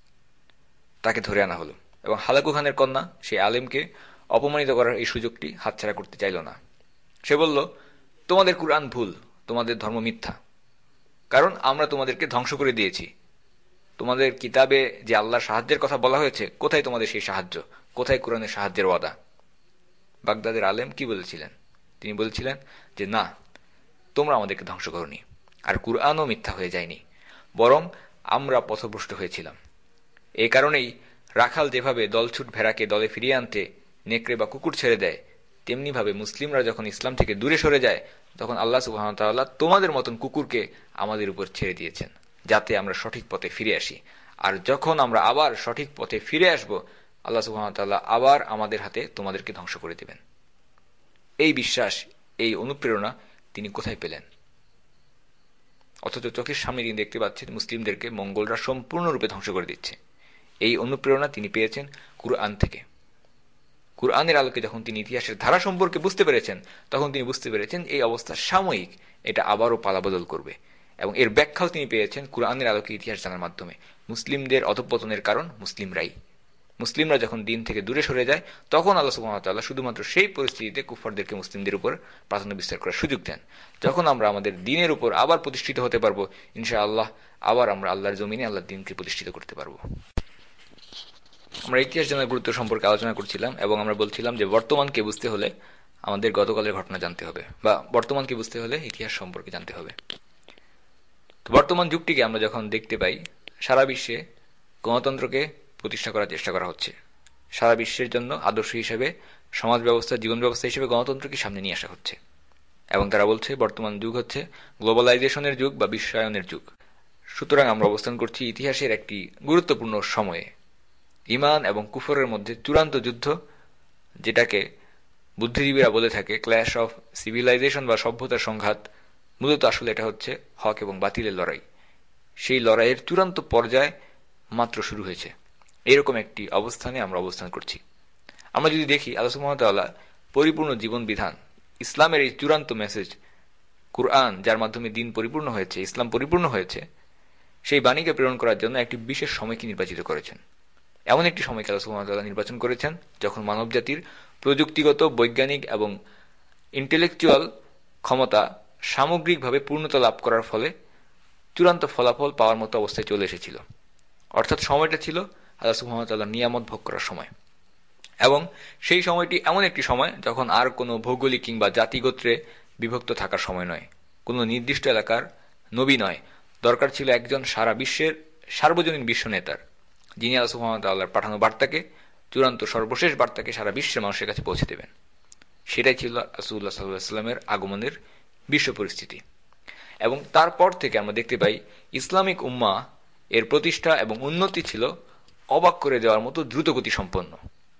Speaker 1: তাকে ধরে আনা হলো। এবং হালাকু খানের কন্যা সেই আলেমকে অপমানিত করার এই সুযোগটি হাতছাড়া করতে চাইল না। সে বলল, তোমাদের কুরআন ভুল, তোমাদের ধর্ম মিথ্যা, কারণ আমরা তোমাদেরকে ধ্বংস করে দিয়েছি। তোমাদের কিতাবে যে আল্লাহর সাহায্যের কথা বলা হয়েছে, কোথায় তোমাদের সেই সাহায্য? কোথায় কুরআনের সাহায্যের ওয়াদা? বাগদাদের আলেম কি বলেছিলেন? তিনি বলেছিলেন যে না, তোমরা আমাদেরকে ধ্বংস করনি, আর কুরআনও মিথ্যা হয়ে যায়নি, বরং আমরা পথভ্রষ্ট হয়েছিলাম। এই কারণেই রাখাল যেভাবে দলছুট ভেড়াকে দলে ফিরিয়ে আনতে নেকড়ে বা কুকুর ছেড়ে দেয়, তেমনি ভাবে মুসলিমরা যখন ইসলাম থেকে দূরে সরে যায়, তখন আল্লাহ সুবহানাহু ওয়া তাআলা তোমাদের মতন কুকুরকে আমাদের উপর ছেড়ে দিয়েছেন, যাতে আমরা সঠিক পথে ফিরে আসি। আর যখন আমরা আবার সঠিক পথে ফিরে আসব, আল্লাহ সুবহানাহু ওয়া তাআলা আবার আমাদের হাতে তোমাদেরকে ধ্বংস করে দেবেন। এই বিশ্বাস, এই অনুপ্রেরণা তিনি কোথায় পেলেন? অথচ চোখের সামনে তিনি দেখতে পাচ্ছেন মুসলিমদেরকে মঙ্গলরা সম্পূর্ণরূপে ধ্বংস করে দিচ্ছে। এই অনুপ্রেরণা তিনি পেয়েছেন কুরআন থেকে। কুরআনের আলোকে যখন তিনি ইতিহাসের ধারা সম্পর্কে বুঝতে পেরেছেন, তখন তিনি বুঝতে পেরেছেন এই অবস্থা সাময়িক, এটা আবারও পালাবদল করবে। এবং এর ব্যাখ্যাও তিনি পেয়েছেন কুরআনের আলোকে ইতিহাস জানার মাধ্যমে। মুসলিমদের অধঃপতনের কারণ মুসলিমরাই। মুসলিমরা যখন দিন থেকে দূরে সরে যায়, তখন আল্লাহ সুবহানাহু ওয়া তাআলা শুধুমাত্র সেই পরিস্থিতিতে কুফফারদেরকে মুসলিমদের উপর প্রাধান্য বিস্তার করার সুযোগ দেন। যখন আমরা আমাদের দ্বীনের উপর আবার প্রতিষ্ঠিত হতে পারবো, ইনশাআল্লাহ আবার আমরা আল্লাহর জমিনে আল্লাহর দ্বীনকে প্রতিষ্ঠিত করতে পারবো। আমরা ইতিহাস জানার গুরুত্ব সম্পর্কে আলোচনা করছিলাম এবং আমরা বলছিলাম যে বর্তমানকে বুঝতে হলে আমাদের গতকালের ঘটনা জানতে হবে, বা বর্তমানকে বুঝতে হলে ইতিহাস সম্পর্কে জানতে হবে। তো বর্তমান যুগটিকে আমরা যখন দেখতে পাই, সারা বিশ্বে গণতন্ত্রকে প্রতিষ্ঠা করার চেষ্টা করা হচ্ছে। সারা বিশ্বের জন্য আদর্শ হিসেবে, সমাজ ব্যবস্থা, জীবন ব্যবস্থা হিসেবে গণতন্ত্রকে সামনে নিয়ে আসা হচ্ছে। এবং তারা বলছে বর্তমান যুগ হচ্ছে গ্লোবালাইজেশনের যুগ বা বিশ্বায়নের যুগ। সুতরাং আমরা অবস্থান করছি ইতিহাসের একটি গুরুত্বপূর্ণ সময়ে। ঈমান এবং কুফরের মধ্যে চূড়ান্ত যুদ্ধ, যেটাকে বুদ্ধিজীবীরা বলে থাকে ক্ল্যাশ অফ সিভিলাইজেশন বা সভ্যতার সংঘাত, মূলত আসলে এটা হচ্ছে হক এবং বাতিলের লড়াই। সেই লড়াইয়ের চূড়ান্ত পর্যায় মাত্র শুরু হয়েছে। এরকম একটি অবস্থানে আমরা অবস্থান করছি। আমরা যদি দেখি আল্লাহ সুবহানাহু ওয়া তাআলা পরিপূর্ণ জীবন বিধান, ইসলামের এই চূড়ান্ত মেসেজ কুরআন, যার মাধ্যমে দিন পরিপূর্ণ হয়েছে, ইসলাম পরিপূর্ণ হয়েছে, সেই বাণীকে প্রেরণ করার জন্য একটি বিশেষ সময়কে নির্বাচিত করেছেন। এমন একটি সময়কে আল্লাহ সুবহানাহু ওয়া তাআলা নির্বাচন করেছেন যখন মানবজাতির প্রযুক্তিগত, বৈজ্ঞানিক এবং ইন্টেলেকচুয়াল ক্ষমতা সামগ্রিকভাবে পূর্ণতা লাভ করার ফলে চূড়ান্ত ফলাফল পাওয়ার মতো অবস্থায় চলে এসেছিল। অর্থাৎ সময়টা ছিল আল্লাহ সুবহানাহু ওয়া তাআলার নিয়ামত ভোগ করার সময়। এবং সেই সময়টি এমন একটি সময় যখন আর কোনো ভৌগোলিক কিংবা জাতিগোত্রে বিভক্ত থাকার সময় নয়, কোনো নির্দিষ্ট এলাকার নবী নয়। দরকার ছিল একজন সারা বিশ্বের সার্বজনীন বিশ্ব নেতার, যিনি আল্লাহ সুবহানাহু ওয়া তাআলার পাঠানো বার্তাকে, চূড়ান্ত সর্বশেষ বার্তাকে সারা বিশ্বের মানুষের কাছে পৌঁছে দেবেন। সেটাই ছিল রাসূলুল্লাহ সাল্লাল্লাহু আলাইহি ওয়াসাল্লামের আগমনের বিশ্ব পরিস্থিতি। এবং তারপর থেকে আমরা দেখতে পাই ইসলামিক উম্মাহ এর প্রতিষ্ঠা এবং উন্নতি ছিল অবাক করে দেওয়ার মতো দ্রুতগতি সম্পন্ন।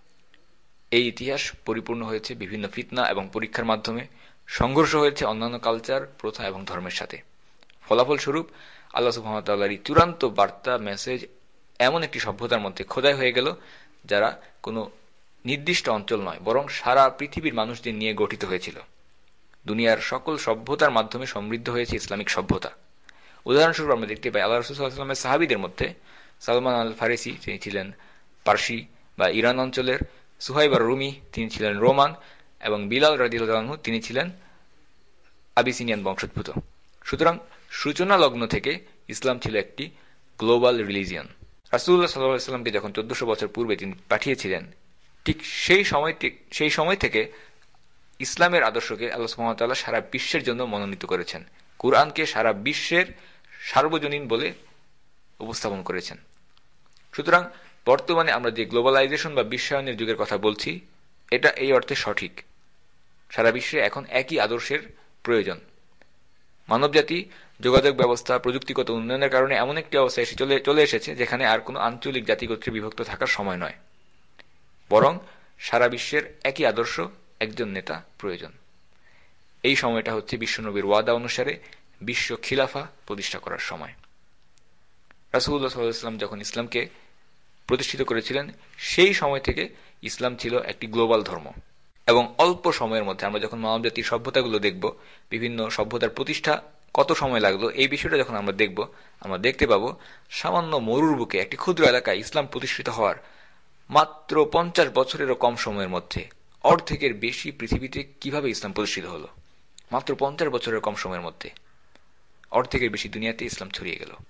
Speaker 1: এই ইতিহাস পরিপূর্ণ হয়েছে বিভিন্ন ফিতনা এবং পরীক্ষার মাধ্যমে, সংঘর্ষ হয়েছে অন্যান্য কালচার, প্রথা এবং ধর্মের সাথে। ফলাফলস্বরূপ আল্লাহ সুবহানাহু ওয়া তাআলার চূড়ান্ত বার্তা, মেসেজ এমন একটি সভ্যতার মধ্যে খোদাই হয়ে গেল, যারা কোনো নির্দিষ্ট অঞ্চল নয়, বরং সারা পৃথিবীর মানুষদের নিয়ে গঠিত হয়েছিল। দুনিয়ার সকল সভ্যতার মাধ্যমে সমৃদ্ধ হয়েছে ইসলামিক সভ্যতা। উদাহরণস্বরূপ আমরা দেখতে পাই আল্লাহ রাসূল সাল্লাল্লাহু আলাইহি ওয়াসাল্লামের সাহাবীদের মধ্যে সালমান আল ফারিসি, তিনি ছিলেন পার্সি বা ইরান অঞ্চলের, সুহাইব আর রুমি, তিনি ছিলেন রোমান, এবং বিলাল রাদিয়াল্লাহু আনহু, তিনি ছিলেন আবিসিনিয়ান বংশোদ্ভূত। সুতরাং সূচনা লগ্ন থেকে ইসলাম ছিল একটি গ্লোবাল রিলিজিয়ন। রাসূলুল্লাহ সাল্লাল্লাহু আলাইহি ওয়াসাল্লামকে যখন 1400 বছর পূর্বে তিনি পাঠিয়েছিলেন, ঠিক সেই সময় থেকে ইসলামের আদর্শকে আল্লাহ সুবহানাহু ওয়া তাআলা সারা বিশ্বের জন্য মনোনীত করেছেন। কুরআনকে সারা বিশ্বের সার্বজনীন বলে উপস্থাপন করেছেন। সুতরাং বর্তমানে আমরা যে গ্লোবালাইজেশন বা বিশ্বায়নের যুগের কথা বলছি, এটা এই অর্থে সঠিক। সারা বিশ্বে এখন একই আদর্শের প্রয়োজন। মানবজাতি যোগাযোগ ব্যবস্থা, প্রযুক্তিগত উন্নয়নের কারণে এমন একটি অবস্থায় চলে এসেছে যেখানে আর কোনো আঞ্চলিক জাতিগোত্রে বিভক্ত থাকার সময় নয়, বরং সারা বিশ্বের একই আদর্শ, একজন নেতা প্রয়োজন। এই সময়টা হচ্ছে বিশ্বনবীর ওয়াদা অনুসারে বিশ্ব খিলাফা প্রতিষ্ঠা করার সময়। রাসূলুল্লাহ সাল্লাল্লাহু আলাইহি ওয়াসাল্লাম যখন ইসলামকে প্রতিষ্ঠিত করেছিলেন, সেই সময় থেকে ইসলাম ছিল একটি গ্লোবাল ধর্ম। এবং অল্প সময়ের মধ্যে আমরা যখন মানবজাতির সভ্যতাগুলো দেখব, বিভিন্ন সভ্যতার প্রতিষ্ঠা কত সময় লাগলো, এই বিষয়টা যখন আমরা দেখব, আমরা দেখতে পাবো সামান্য মরুর বুকে একটি ক্ষুদ্র এলাকায় ইসলাম প্রতিষ্ঠিত হওয়ার মাত্র 50 বছরেরও কম সময়ের মধ্যে অর্ধেকের বেশি পৃথিবীতে কিভাবে ইসলাম প্রতিষ্ঠিত হলো। মাত্র 50 বছরের কম সময়ের মধ্যে অর্ধেকের বেশি দুনিয়াতে ইসলাম ছড়িয়ে গেল।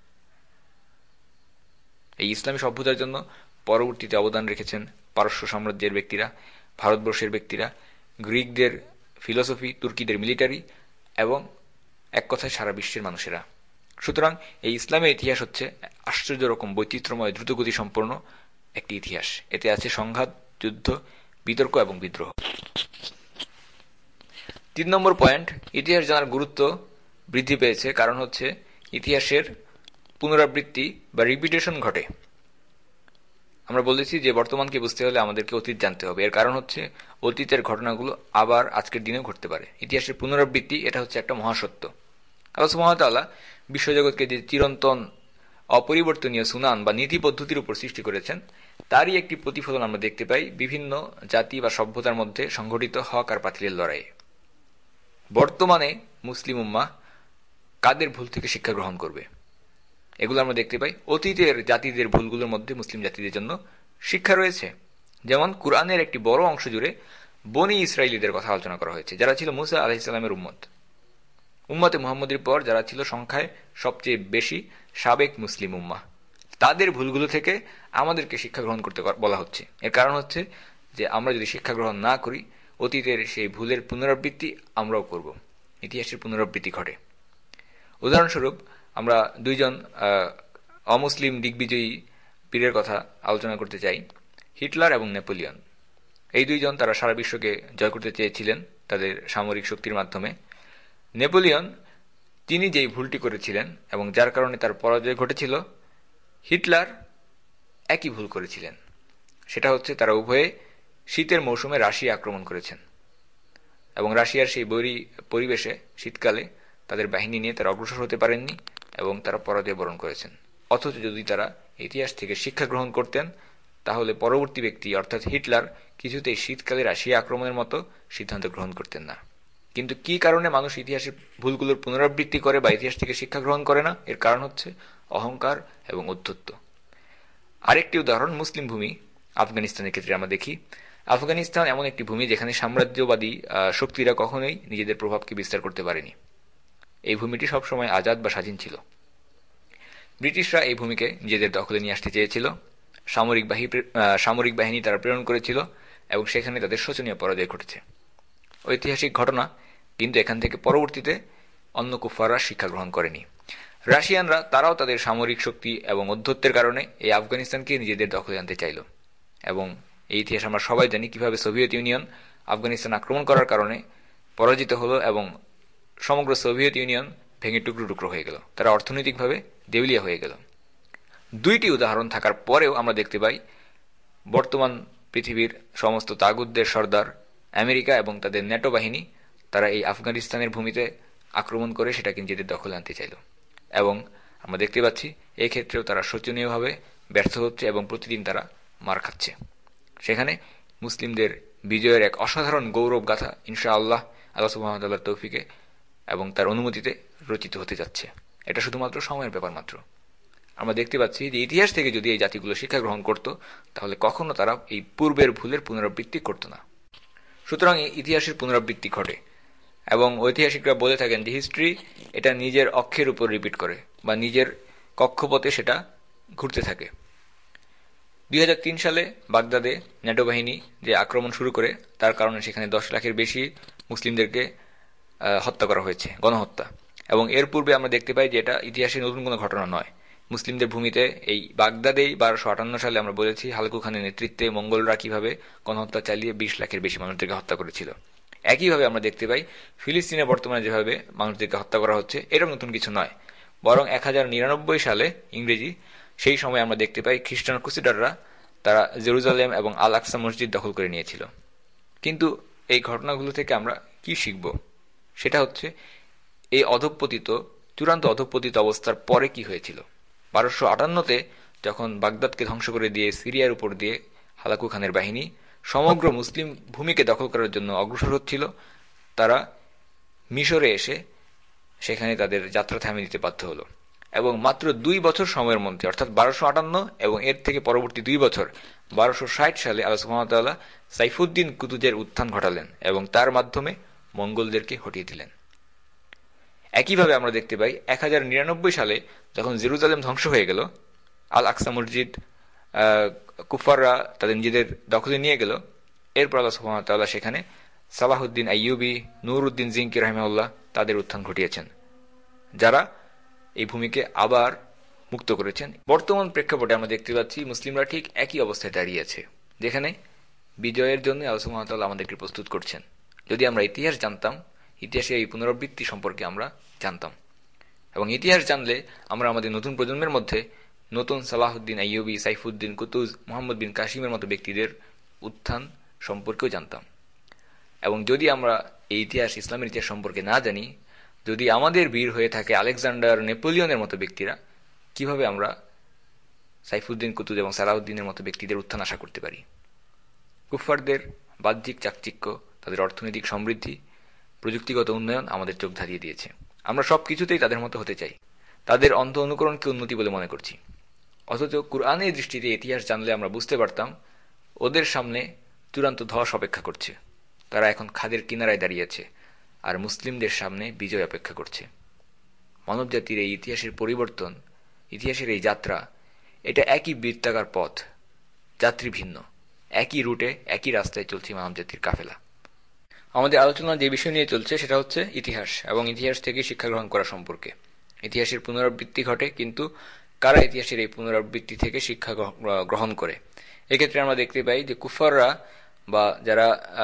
Speaker 1: এই ইসলামী সভ্যতার জন্য পরবর্তীতে অবদান রেখেছেন পারস্য সাম্রাজ্যের ব্যক্তিরা, ভারতবর্ষের ব্যক্তিরা, গ্রিকদের ফিলোসফি, তুর্কিদের মিলিটারি, এবং এক কথায় সারা বিশ্বের মানুষেরা। সুতরাং এই ইসলামের ইতিহাস হচ্ছে আশ্চর্য রকম বৈচিত্র্যময়, দ্রুতগতি সম্পন্ন একটি ইতিহাস। এতে আছে সংঘাত, যুদ্ধ, বিতর্ক এবং বিদ্রোহ। 3 নম্বর পয়েন্ট, ইতিহাস জানার গুরুত্ব বৃদ্ধি পেয়েছে কারণ হচ্ছে ইতিহাসের পুনরাবৃত্তি বা রিপিটেশন ঘটে। আমরা বলেছি যে বর্তমানকে বুঝতে হলে আমাদেরকে অতীত জানতে হবে। এর কারণ হচ্ছে অতীতের ঘটনাগুলো আবার আজকের দিনেও ঘটতে পারে। ইতিহাসের পুনরাবৃত্তি, এটা হচ্ছে একটা মহাসত্য। আল্লাহ সুবহানাহু ওয়া তাআলা বিশ্বজগৎকে যে চিরন্তন অপরিবর্তনীয় সুনান বা নীতি পদ্ধতির উপর সৃষ্টি করেছেন, তারই একটি প্রতিফলন আমরা দেখতে পাই বিভিন্ন জাতি বা সভ্যতার মধ্যে সংঘটিত হক আর বাতিলের লড়াইয়ে। বর্তমানে মুসলিম উম্মাহ কাদের ভুল থেকে শিক্ষা গ্রহণ করবে, এগুলো আমরা দেখতে পাই। অতীতের জাতিদের ভুলগুলোর মধ্যে মুসলিম জাতিদের জন্য শিক্ষা রয়েছে। যেমন কুরআনের একটি বড় অংশ জুড়ে বনী ইসরায়েলীদের কথা আলোচনা করা হয়েছে, যারা ছিল মুসা আলাইহিস সালামের উম্মতে মুহাম্মদের পর যারা ছিল সংখ্যায় সবচেয়ে বেশি সাবেক মুসলিম উম্মাহ। তাদের ভুলগুলো থেকে আমাদেরকে শিক্ষা গ্রহণ করতে বলা হচ্ছে। এর কারণ হচ্ছে যে আমরা যদি শিক্ষা গ্রহণ না করি, অতীতের সেই ভুলের পুনরাবৃত্তি আমরাও করব, ইতিহাসের পুনরাবৃত্তি ঘটে। উদাহরণস্বরূপ আমরা দুইজন অমুসলিম দিগ্বিজয়ী বীরের কথা আলোচনা করতে চাই, হিটলার এবং নেপোলিয়ন। এই দুইজন তারা সারা বিশ্বকে জয় করতে চেয়েছিলেন তাদের সামরিক শক্তির মাধ্যমে। নেপোলিয়ন তিনি যেই ভুলটি করেছিলেন এবং যার কারণে তার পরাজয় ঘটেছিল, হিটলার একই ভুল করেছিলেন। সেটা হচ্ছে তারা উভয়ে শীতের মৌসুমে রাশিয়া আক্রমণ করেছেন এবং রাশিয়ার সেই বৈরী পরিবেশে শীতকালে তাদের বাহিনী নিয়ে তারা অগ্রসর হতে পারেননি এবং তারা পরাজয় বরণ করেছেন। অথচ যদি তারা ইতিহাস থেকে শিক্ষা গ্রহণ করতেন, তাহলে পরবর্তী ব্যক্তি অর্থাৎ হিটলার কিছুতেই শীতকালে রাশিয়া আক্রমণের মতো সিদ্ধান্ত গ্রহণ করতেন না। কিন্তু কি কারণে মানুষ ইতিহাসের ভুলগুলোর পুনরাবৃত্তি করে বা ইতিহাস থেকে শিক্ষা গ্রহণ করে না? এর কারণ হচ্ছে অহংকার এবং ঔদ্ধত্য। আরেকটি উদাহরণ মুসলিম ভূমি আফগানিস্তানের ক্ষেত্রে আমরা দেখি। আফগানিস্তান এমন একটি ভূমি যেখানে সাম্রাজ্যবাদী শক্তিরা কখনোই নিজেদের প্রভাবকে বিস্তার করতে পারেনি। এই ভূমিটি সবসময় আজাদ বা স্বাধীন ছিল। ব্রিটিশরা এই ভূমিকে নিজেদের দখলে নিয়ে আসতে চেয়েছিল, সামরিক বাহিনী তারা প্রেরণ করেছিল এবং সেখানে তাদের শোচনীয় পরাজয় ঘটেছে। ঐতিহাসিক ঘটনা, কিন্তু এখান থেকে পরবর্তীতে অন্য কুফাররা শিক্ষা গ্রহণ করেনি। রাশিয়ানরা তারাও তাদের সামরিক শক্তি এবং ঔদ্ধত্যের কারণে এই আফগানিস্তানকে নিজেদের দখলে আনতে চাইল এবং এই ইতিহাস আমরা সবাই জানি কিভাবে সোভিয়েত ইউনিয়ন আফগানিস্তান আক্রমণ করার কারণে পরাজিত হলো এবং সমগ্র সোভিয়েত ইউনিয়ন ভেঙে টুকরো টুকরো হয়ে গেল, তারা অর্থনৈতিকভাবে দেউলিয়া হয়ে গেল। দুইটি উদাহরণ থাকার পরেও আমরা দেখতে পাই বর্তমান পৃথিবীর সমস্ত তাগুতদের সর্দার আমেরিকা এবং তাদের ন্যাটো বাহিনী তারা এই আফগানিস্তানের ভূমিতে আক্রমণ করে সেটাকে নিজেদের দখলে আনতে চাইল এবং আমরা দেখতে পাচ্ছি এই ক্ষেত্রেও তারা শোচনীয়ভাবে ব্যর্থ হচ্ছে এবং প্রতিদিন তারা মার খাচ্ছে। সেখানে মুসলিমদের বিজয়ের এক অসাধারণ গৌরব গাথা ইনশাআল্লাহ আল্লাহ সুবহানাহু ওয়া তাআলার তৌফিকে এবং তার অনুমতিতে রচিত হতে যাচ্ছে। এটা শুধুমাত্র সময়ের ব্যাপার মাত্র। আমরা দেখতে পাচ্ছি যে ইতিহাস থেকে যদি এই জাতিগুলো শিক্ষা গ্রহণ করত, তাহলে কখনো তারা এই পূর্বের ভুলের পুনরাবৃত্তি করত না। সুতরাং ইতিহাসের পুনরাবৃত্তি ঘটে এবং ঐতিহাসিকরা বলে থাকেন যে হিস্ট্রি এটা নিজের অক্ষের উপর রিপিট করে বা নিজের কক্ষপথে সেটা ঘুরতে থাকে। 2003 সালে বাগদাদে ন্যাটো বাহিনী যে আক্রমণ শুরু করে, তার কারণে সেখানে 10 লাখের বেশি মুসলিমদেরকে হত্যা করা হয়েছে, গণহত্যা। এবং এর পূর্বে আমরা দেখতে পাই যে এটা ইতিহাসে নতুন কোনো ঘটনা নয়। মুসলিমদের ভূমিতে এই বাগদাদেই 1258 সালে আমরা বলেছি হালাকু খানের নেতৃত্বে মঙ্গলরা কিভাবে গণহত্যা চালিয়ে 20 লাখের বেশি মানুষদেরকে হত্যা করেছিল। একইভাবে আমরা দেখতে পাই ফিলিস্তিনে বর্তমানে যেভাবে মানুষদেরকে হত্যা করা হচ্ছে, এটা নতুন কিছু নয়, বরং 1099 সালে ইংরেজি, সেই সময় আমরা দেখতে পাই খ্রিস্টান ক্রুসেডাররা তারা জেরুজালেম এবং আল আকসা মসজিদ দখল করে নিয়েছিল। কিন্তু এই ঘটনাগুলো থেকে আমরা কি শিখব? সেটা হচ্ছে এই চূড়ান্ত অধঃপতিত অবস্থার পরে কি হয়েছিল। 1258-তে যখন বাগদাদকে ধ্বংস করে দিয়ে সিরিয়ার উপর দিয়ে হালাকু খানের বাহিনী সমগ্র মুসলিম ভূমিকে দখল করার জন্য অগ্রসর হচ্ছিল, তারা মিশরে এসে সেখানে তাদের যাত্রা থামিয়ে দিতে বাধ্য হলো এবং মাত্র 2 বছর সময়ের মধ্যে, অর্থাৎ 1258 এবং এর থেকে পরবর্তী 2 বছর 1260 সালে আল্লাহ সুবহানাহু ওয়া তাআলা সাইফুদ্দিন কুতুজের উত্থান ঘটালেন এবং তার মাধ্যমে মঙ্গলদেরকে হটিয়ে দিলেন। একইভাবে আমরা দেখতে পাই 1099 সালে যখন জেরুজালেম ধ্বংস হয়ে গেল, আল আকসা মসজিদ কুফাররা তাদের নিজেদের দখলে নিয়ে গেল, এরপর আল্লাহ সুবহানাহু ওয়া তাআলা সেখানে সালাহুদ্দিন আইয়ুবী, নুরউদ্দিন জিনকি রাহিমাহুল্লাহ তাদের উত্থান ঘটিয়েছেন, যারা এই ভূমিকে আবার মুক্ত করেছেন। বর্তমান প্রেক্ষাপটে আমরা দেখতে পাচ্ছি মুসলিমরা ঠিক একই অবস্থায় দাঁড়িয়ে আছে, যেখানে বিজয়ের জন্য আল্লাহ সুবহানাহু ওয়া তাআলা আমাদেরকে প্রস্তুত করছেন। যদি আমরা ইতিহাস জানতাম, ইতিহাসে এই পুনরাবৃত্তি সম্পর্কে আমরা জানতাম এবং ইতিহাস জানলে আমরা আমাদের নতুন প্রজন্মের মধ্যে নতুন সালাহুদ্দিন আইয়ুবী, সাইফুদ্দিন কুতুজ, মুহাম্মদ বিন কাসিমের মতো ব্যক্তিদের উত্থান সম্পর্কেও জানতাম। এবং যদি আমরা এই ইতিহাস, ইসলামের ইতিহাস সম্পর্কে না জানি, যদি আমাদের বীর হয়ে থাকে আলেকজান্ডার, নেপোলিয়নের মতো ব্যক্তিরা, কিভাবে আমরা সাইফুদ্দিন কুতুজ এবং সালাহুদ্দিনের মতো ব্যক্তিদের উত্থান আশা করতে পারি? কুফফারদের বাহ্যিক চাকচিক্য, তাদের অর্থনৈতিক সমৃদ্ধি, প্রযুক্তিগত উন্নয়ন আমাদের চোখ ধাঁধিয়ে দিয়েছে। আমরা সবকিছুতেই তাদের মতো হতে চাই, তাদের অন্ধ অনুকরণকে উন্নতি বলে মনে করছি। অথচ কুরআনের দৃষ্টিতে ইতিহাস জানলে আমরা বুঝতে পারতাম ওদের সামনে চূড়ান্ত ধস অপেক্ষা করছে, তারা এখন খাদের কিনারায় দাঁড়িয়েছে, আর মুসলিমদের সামনে বিজয় অপেক্ষা করছে। মানবজাতির এই ইতিহাসের পরিবর্তন, ইতিহাসের এই যাত্রা, এটা একই বৃত্তাকার পথ, যাত্রী ভিন্ন, একই রুটে একই রাস্তায় চলছে মানবজাতির কাফেলা। আমাদের আলোচনা যে বিষয় নিয়ে চলছে সেটা হচ্ছে ইতিহাস, এবং ইতিহাস থেকে শিক্ষা গ্রহণ করা সম্পর্কে। ইতিহাসের পুনরাবৃত্তি ঘটে, কিন্তু কারা ইতিহাসের এই পুনরাবৃত্তি থেকে শিক্ষা গ্রহণ করে? এক্ষেত্রে আমরা দেখতে পাই যে কুফাররা বা যারা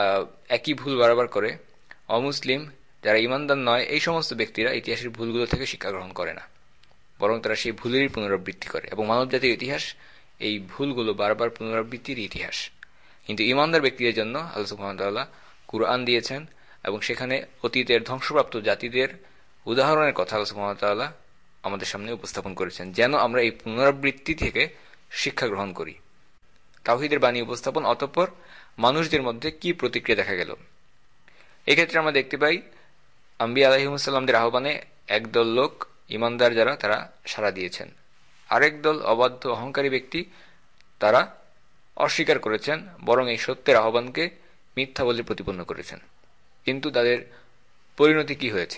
Speaker 1: একই ভুল বারবার করে, অমুসলিম যারা ইমানদার নয়, এই সমস্ত ব্যক্তিরা ইতিহাসের ভুলগুলো থেকে শিক্ষা গ্রহণ করে না, বরং তারা সেই ভুলেরই পুনরাবৃত্তি করে। এবং মানবজাতির ইতিহাস এই ভুলগুলো বারবার পুনরাবৃত্তির ইতিহাস। কিন্তু ইমানদার ব্যক্তিদের জন্য আল্লাহ সুবহানাহু ওয়া তাআলা কুরআন দিয়েছেন, এবং সেখানে অতীতের ধ্বংসপ্রাপ্ত জাতিদের উদাহরণের কথা আল্লাহ সুবহানাহু ওয়া তাআলা আমাদের সামনে উপস্থাপন করেছেন, যেন আমরা এই পুনরাবৃত্তি থেকে শিক্ষা গ্রহণ করি। তাওহীদের বাণী উপস্থাপন, অতঃপর মানুষদের মধ্যে কি প্রতিক্রিয়া দেখা গেল। এক্ষেত্রে আমরা দেখতে পাই আম্বিয়া আলাইহিমুসসালামদের আহ্বানে একদল লোক, ইমানদার যারা, তারা সাড়া দিয়েছেন। আরেক দল অবাধ্য অহংকারী ব্যক্তি, তারা অস্বীকার করেছেন, বরং এই সত্যের আহ্বানকে মিথ্যা বলে প্রতিপন্ন করেছেন। কিন্তু তাদের পরিণতি কি হয়েছে?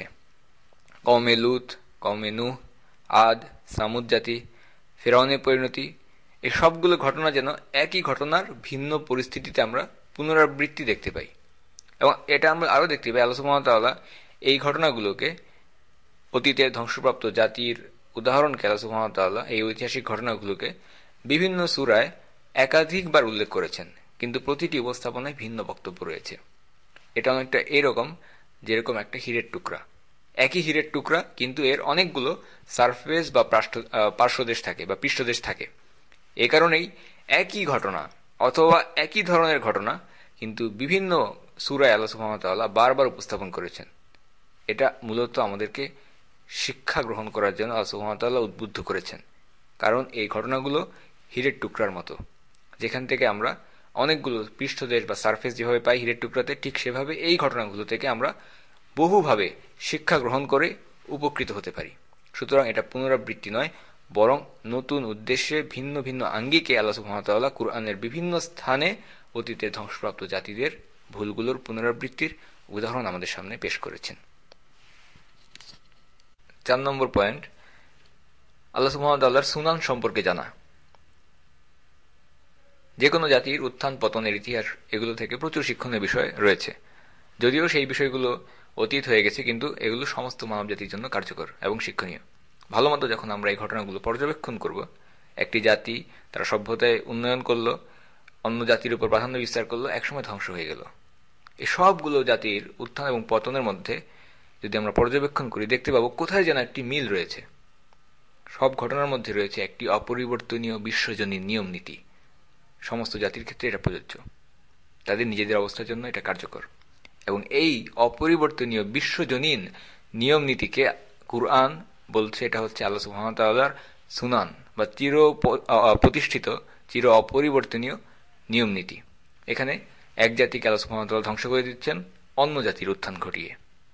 Speaker 1: কওমে লূত, কওমে নূহ, আদ, সামুদ জাতি, ফিরআউনের পরিণতি, এই সবগুলো ঘটনা যেন একই ঘটনার ভিন্ন পরিস্থিতিতে আমরা পুনরাবৃত্তি দেখতে পাই। এবং এটা আমরা আরও দেখতে পাই আল্লাহ সুবহানাহু ওয়া তাআলা এই ঘটনাগুলোকে, অতীতের ধ্বংসপ্রাপ্ত জাতির উদাহরণকে আল্লাহ সুবহানাহু ওয়া তাআলা এই ঐতিহাসিক ঘটনাগুলোকে বিভিন্ন সূরায় একাধিকবার উল্লেখ করেছেন, কিন্তু প্রতিটি উপস্থাপনায় ভিন্ন বক্তব্য রয়েছে। এটা অনেকটা এরকম, যেরকম একটা হীরের টুকরা, একই হীরের টুকরা, কিন্তু এর অনেকগুলো সারফেস বা পার্শ্বদেশ থাকে বা পৃষ্ঠদেশ থাকে। এ কারণেই একই ঘটনা অথবা একই ধরনের ঘটনা কিন্তু বিভিন্ন সূরায় আল্লাহ সুবহানাহু ওয়া তাআলা বারবার উপস্থাপন করেছেন। এটা মূলত আমাদেরকে শিক্ষা গ্রহণ করার জন্য আল্লাহ সুবহানাহু ওয়া তাআলা উদ্বুদ্ধ করেছেন, কারণ এই ঘটনাগুলো হীরের টুকরার মতো, যেখান থেকে আমরা অনেকগুলো পৃষ্ঠদেশ বা সারফেস যেভাবে পাই হীরের টুকরাতে, ঠিক সেভাবে এই ঘটনাগুলো থেকে আমরা বহুভাবে শিক্ষা গ্রহণ করে উপকৃত হতে পারি। সুতরাং এটা পুনরাবৃত্তি নয়, বরং নতুন উদ্দেশ্যে ভিন্ন ভিন্ন আঙ্গিকে আল্লাহ সুবহানাহু ওয়া তাআলা কুরআনের বিভিন্ন স্থানে অতীতের ধ্বংসপ্রাপ্ত জাতিদের ভুলগুলোর পুনরাবৃত্তির উদাহরণ আমাদের সামনে পেশ করেছেন। 4 নম্বর পয়েন্ট, আল্লাহ সুবহানাহু ওয়া তাআলার সুনান সম্পর্কে জানা। যে কোনো জাতির উত্থান পতনের ইতিহাস, এগুলো থেকে প্রচুর শিক্ষণীয় বিষয় রয়েছে। যদিও সেই বিষয়গুলো অতীত হয়ে গেছে, কিন্তু এগুলো সমস্ত মানবজাতির জন্য কার্যকর এবং শিক্ষণীয়। ভালো মতো যখন আমরা এই ঘটনাগুলো পর্যবেক্ষণ করব, একটি জাতি তারা সভ্যতায় উন্নয়ন করলো, অন্য জাতির উপর প্রাধান্য বিস্তার করলো, একসময় ধ্বংস হয়ে গেল। এই সবগুলো জাতির উত্থান এবং পতনের মধ্যে যদি আমরা পর্যবেক্ষণ করি, দেখতে পাবো কোথায় যেন একটি মিল রয়েছে। সব ঘটনার মধ্যে রয়েছে একটি অপরিবর্তনীয় বিশ্বজনীন নিয়ম নীতি। সমস্ত জাতির ক্ষেত্রে এটা প্রযোজ্য, তাদের নিজেদের অবস্থার জন্য এটা কার্যকর। এবং এই অপরিবর্তনীয় বিশ্বজনীন নিয়ম নীতিকে কুরআন বলছে এটা হচ্ছে আল্লাহ সুবহানাহু ওয়া তাআলার সুনান, বা চির প্রতিষ্ঠিত, চির অপরিবর্তনীয় নিয়ম নীতি। এখানে এক জাতিকে আল্লাহ সুবহানাহু ওয়া তাআলা ধ্বংস করে দিচ্ছেন অন্য জাতির উত্থান ঘটিয়ে।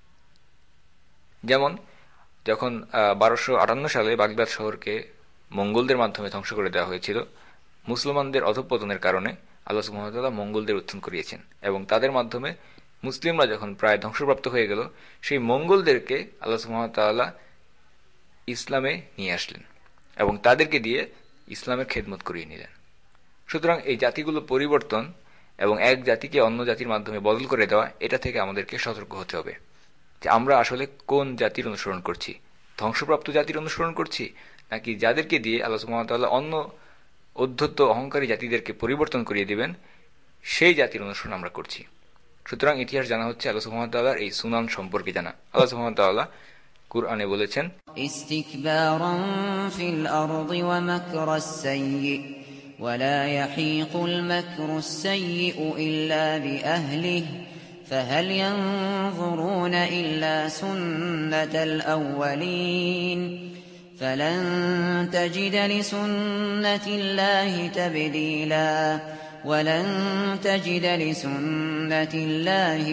Speaker 1: যেমন যখন 1258 সালে বাগদাদ শহরকে মঙ্গলদের মাধ্যমে ধ্বংস করে দেওয়া হয়েছিল, মুসলমানদের অধঃপতনের কারণে আল্লাহ সুবহানাহু ওয়া তাআলা মঙ্গলদের উত্থান করিয়েছেন, এবং তাদের মাধ্যমে মুসলিমরা যখন প্রায় ধ্বংসপ্রাপ্ত হয়ে গেল, সেই মঙ্গলদেরকে আল্লাহ সুবহানাহু ওয়া তাআলা ইসলামে নিয়ে আসলেন এবং তাদেরকে দিয়ে ইসলামের খেদমত করিয়ে নিলেন। সুতরাং এই জাতিগুলো পরিবর্তন এবং এক জাতিকে অন্য জাতির মাধ্যমে বদল করে দেওয়া, এটা থেকে আমাদেরকে সতর্ক হতে হবে যে আমরা আসলে কোন জাতির অনুসরণ করছি, ধ্বংসপ্রাপ্ত জাতির অনুসরণ করছি, নাকি যাদেরকে দিয়ে আল্লাহ সুবহানাহু ওয়া তাআলা অন্য অধ্যত্ত অহংকারী জাতিদেরকে পরিবর্তন করিয়ে দিবেন, সেই জাতির অনুসরণ আমরা করছি। সুতরাং ইতিহাস জানা হচ্ছে আল্লাহ সুবহানাহু ওয়া তাআলার এই সুনান সম্পর্কে জানা। আল্লাহ সুবহানাহু ওয়া তাআলা কুরআনে বলেছেন,
Speaker 2: ইস্তিকবারান ফিল আরদি ওয়া মাকরাস সাইয়্যি ওয়া লা ইয়াহিকুল মাকরুস সাইয়্যিউ ইল্লা বিআহলিহি ফাহাল ইয়ানজুরুনা ইল্লা সুন্নাতাল আউয়ালিন فلن تجد لسنة الله تبديلا ولن تجد لسنة الله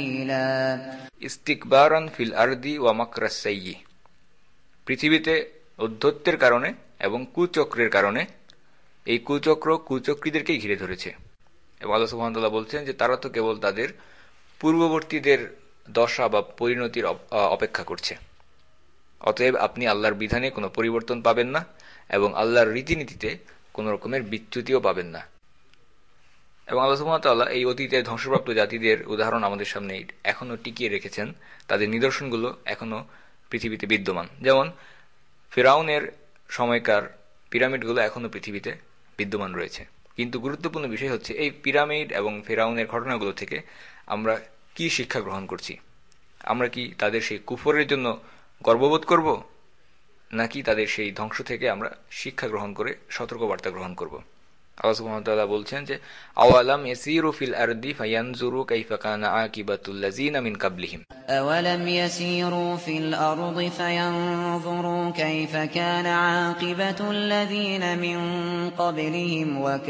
Speaker 2: تحويلا
Speaker 1: ইস্তিকবারান ফিল আরদি ওয়া মাকরাস সাইয়্যি, পৃথিবীতে ঔদ্ধত্যের কারণে এবং কুচক্রের কারণে এই কুচক্রীদেরকেই ঘিরে ধরেছে। এবং আল্লাহ সুবহানাহু ওয়া তাআলা বলছেন যে তারা তো কেবল তাদের পূর্ববর্তীদের দশা বা পরিণতির অপেক্ষা করছে। অতএব আপনি আল্লাহর বিধানে কোনো পরিবর্তন পাবেন না এবং আল্লাহর রীতিনীতিতে কোনো রকমের বিচ্যুতিও পাবেন না। এবং আল্লাহ সুবহানাহু ওয়া তাআলা এই অতীতের ধ্বংসপ্রাপ্ত জাতিদের উদাহরণ আমাদের সামনে এখনো টিকিয়ে রেখেছেন, তাদের নিদর্শনগুলো এখনো পৃথিবীতে বিদ্যমান। যেমন ফিরআউনের সময়কার পিরামিডগুলো এখনো পৃথিবীতে বিদ্যমান রয়েছে। কিন্তু গুরুত্বপূর্ণ বিষয় হচ্ছে এই পিরামিড এবং ফিরআউনের ঘটনাগুলো থেকে আমরা কি শিক্ষা গ্রহণ করছি। আমরা কি তাদের সেই কুফরের জন্য গর্ববোধ করব, নাকি তাদের সেই ধ্বংস থেকে আমরা শিক্ষা গ্রহণ করে সতর্কবার্তা গ্রহণ করব। আল্লাহ সুবহানাহু ওয়া তাআলা বলছেন যে আওয়ালাম ইয়াসিরু ফিল আরদি ফায়ানজুরু কাইফা কানা আকিবাতুল লাযিনা মিন কাবলিহিম
Speaker 2: أولم يسيروا في الأرض فينظروا كيف كان عاقبة الذين من قبلهم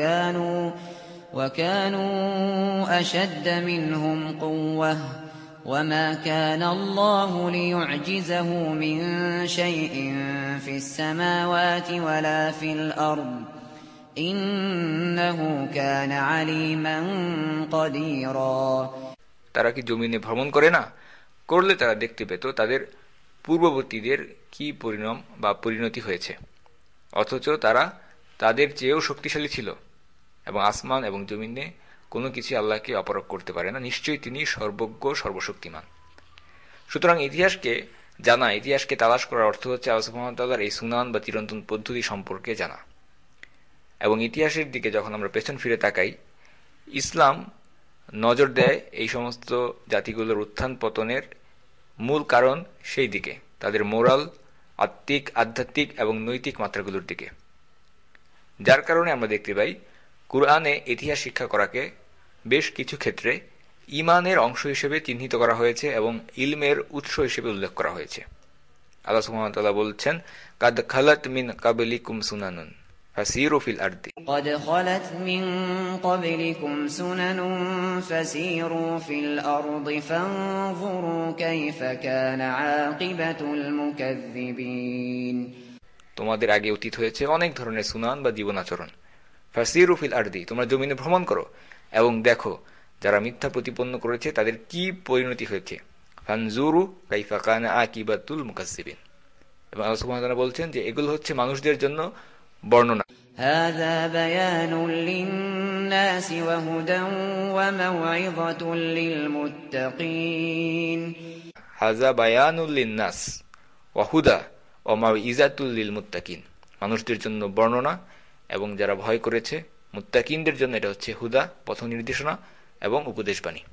Speaker 2: وكانوا أشد منهم قوة وما كان الله ليعجزه من شيء في السماوات ولا في الأرض إنه كان عليما قديرا।
Speaker 1: তারা কি জমিনে ভ্রমণ করে না? করলে তারা দেখতে পেত তাদের পূর্ববর্তীদের কি পরিণাম বা পরিণতি হয়েছে, অথচ তারা তাদের চেয়েও শক্তিশালী ছিল। এবং আসমান এবং জমিনে কোনো কিছু আল্লাহকে অপরাগ করতে পারে না, নিশ্চয়ই তিনি সর্বজ্ঞ সর্বশক্তিমান। সুতরাং ইতিহাসকে জানা, ইতিহাসকে তালাশ করার অর্থ হচ্ছে আল্লাহ সুবহানাহু ওয়া তাআলার এই সুনান বা চিরন্তন পদ্ধতি সম্পর্কে জানা। এবং ইতিহাসের দিকে যখন আমরা পেছন ফিরে তাকাই, ইসলাম নজর দেয় এই সমস্ত জাতিগুলোর উত্থান পতনের মূল কারণ সেই দিকে, তাদের মোরাল, আত্মিক, আধ্যাত্মিক এবং নৈতিক মাত্রাগুলোর দিকে। যার কারণে আমরা দেখতে পাই কুরআনে ইতিহাস শিক্ষা করাকে বেশ কিছু ক্ষেত্রে ঈমানের অংশ হিসেবে চিহ্নিত করা হয়েছে এবং ইলমের উৎস হিসেবে উল্লেখ করা হয়েছে। আল্লাহ সুবহানাহু ওয়া তাআলা বলছেন, কাদ খালাত মিন কাবলিকুম সুনানুন ফাসিরু ফিল আরদি
Speaker 2: قد خلت من قبلكم سنن فسيروا في الأرض فانظروا كيف كان عاقبة المكذبين।
Speaker 1: তোমাদের আগে অতীত হয়েছে অনেক ধরনের সুনান বা জীবন আচরণ। ফাসিরু ফিল আরদি, তোমরা জমিনে ভ্রমণ করো এবং দেখো যারা মিথ্যা প্রতিপন্ন করেছে তাদের কি পরিণতি হয়েছে। ফানজুরু কাইফা কানা আকিবাতুল মুকাজ্জিবিন। এবং আল্লাহ সুবহানাহু ওয়া তাআলা বলছেন যে এগুলো হচ্ছে মানুষদের জন্য বর্ণনা।
Speaker 2: هذا بيان للناس وهدى وموعظة للمتقين।
Speaker 1: হাযা বায়ানুল লিন্নাস ওয়া হুদা ওয়া মাউইযাতুল লিল মুত্তাকিন, মানুষদের জন্য বর্ণনা এবং যারা ভয় করেছে, মুত্তাকিনদের জন্য এটা হচ্ছে হুদা, পথ নির্দেশনা এবং উপদেশবাণী।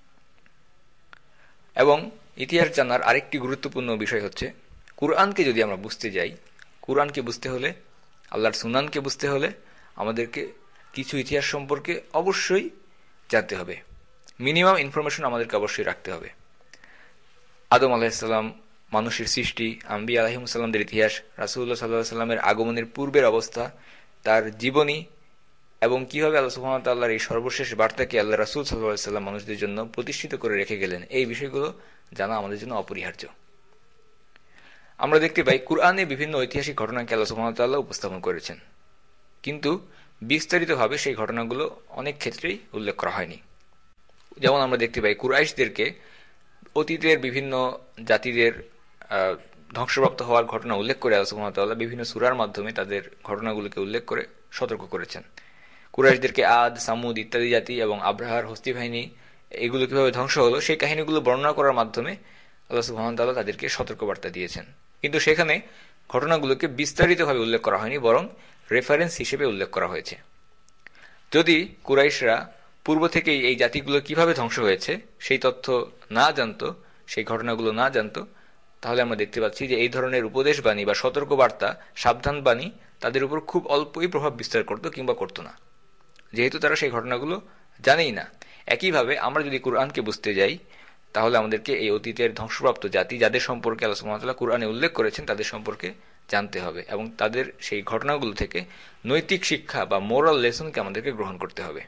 Speaker 1: এবং ইতিহাস জানার আরেকটি গুরুত্বপূর্ণ বিষয় হচ্ছে কুরআনকে যদি আমরা বুঝতে যাই, কুরআনকে বুঝতে হলে, আল্লাহর সুনানকে বুঝতে হলে আমাদেরকে কিছু ইতিহাস সম্পর্কে অবশ্যই জানতে হবে। মিনিমাম ইনফরমেশন আমাদেরকে অবশ্যই রাখতে হবে। আদম আলাইহিস সালাম, মানুষের সৃষ্টি, আম্বিয়া আলাইহিমুস সালামদের ইতিহাস, রাসূলুল্লাহ সাল্লাল্লাহু আলাইহি ওয়াসাল্লামের আগমনের পূর্বের অবস্থা, তার জীবনী এবং কিভাবে আল্লাহ সুবহানাহু ওয়া তাআলার এই সর্বশেষ বার্তাকে আল্লাহ রাসূল সাল্লাল্লাহু আলাইহি ওয়াসাল্লাম মানুষদের জন্য প্রতিষ্ঠিত করে রেখে গেলেন, এই বিষয়গুলো জানা আমাদের জন্য অপরিহার্য। আমরা দেখতে পাই কুরআনে বিভিন্ন ঐতিহাসিক ঘটনাকে আল্লাহ সুবহানাহু ওয়া তাআলা উপস্থাপন করেছেন, কিন্তু বিস্তারিতভাবে সেই ঘটনাগুলো অনেক ক্ষেত্রেই উল্লেখ করা হয়নি। যেমন আমরা দেখতে পাই কুরাইশদেরকে অতীতের বিভিন্ন জাতিদের ধ্বংসপ্রাপ্ত হওয়ার ঘটনা উল্লেখ করে আল্লাহ সুবহানাহু ওয়া তাআলা বিভিন্ন সূরার মাধ্যমে তাদের ঘটনাগুলোকে উল্লেখ করে সতর্ক করেছেন। কুরাইশদেরকে আদ, সামুদ ইত্যাদি জাতি এবং আব্রাহার হস্তি বাহিনী এগুলো কিভাবে ধ্বংস হলো সেই কাহিনীগুলো বর্ণনা করার মাধ্যমে আল্লাহ সুবহানাহু ওয়া তাআলা তাদেরকে সতর্কবার্তা দিয়েছেন। কিন্তু সেখানে ঘটনাগুলোকে বিস্তারিতভাবে উল্লেখ করা হয়নি, বরং রেফারেন্স হিসেবে উল্লেখ করা হয়েছে। যদি কুরাইশরা পূর্ব থেকেই এই জাতিগুলো কিভাবে ধ্বংস হয়েছে সেই তথ্য না জানতো, সেই ঘটনাগুলো না জানতো, তাহলে আমরা দেখতে পাচ্ছি যে এই ধরনের উপদেশবাণী বা সতর্কবার্তা, সাবধানবাণী তাদের উপর খুব অল্পই প্রভাব বিস্তার করত কিংবা করত না, যেহেতু তারা সেই ঘটনাগুলো জানেই না। একইভাবে আমরা যদি কুরআনকে বুঝতে যাই, তাহলে আমাদেরকে এই অতীতের ধ্বংসপ্রাপ্ত জাতি যাদের সম্পর্কে আল্লাহ সুবহানাহু ওয়া তাআলা কুরআনে উল্লেখ করেছেন তাদের সম্পর্কে জানতে হবে এবং তাদের সেই ঘটনাগুলো থেকে নৈতিক শিক্ষা বা মোরাল লেসনকে আমাদেরকে গ্রহণ করতে হবে।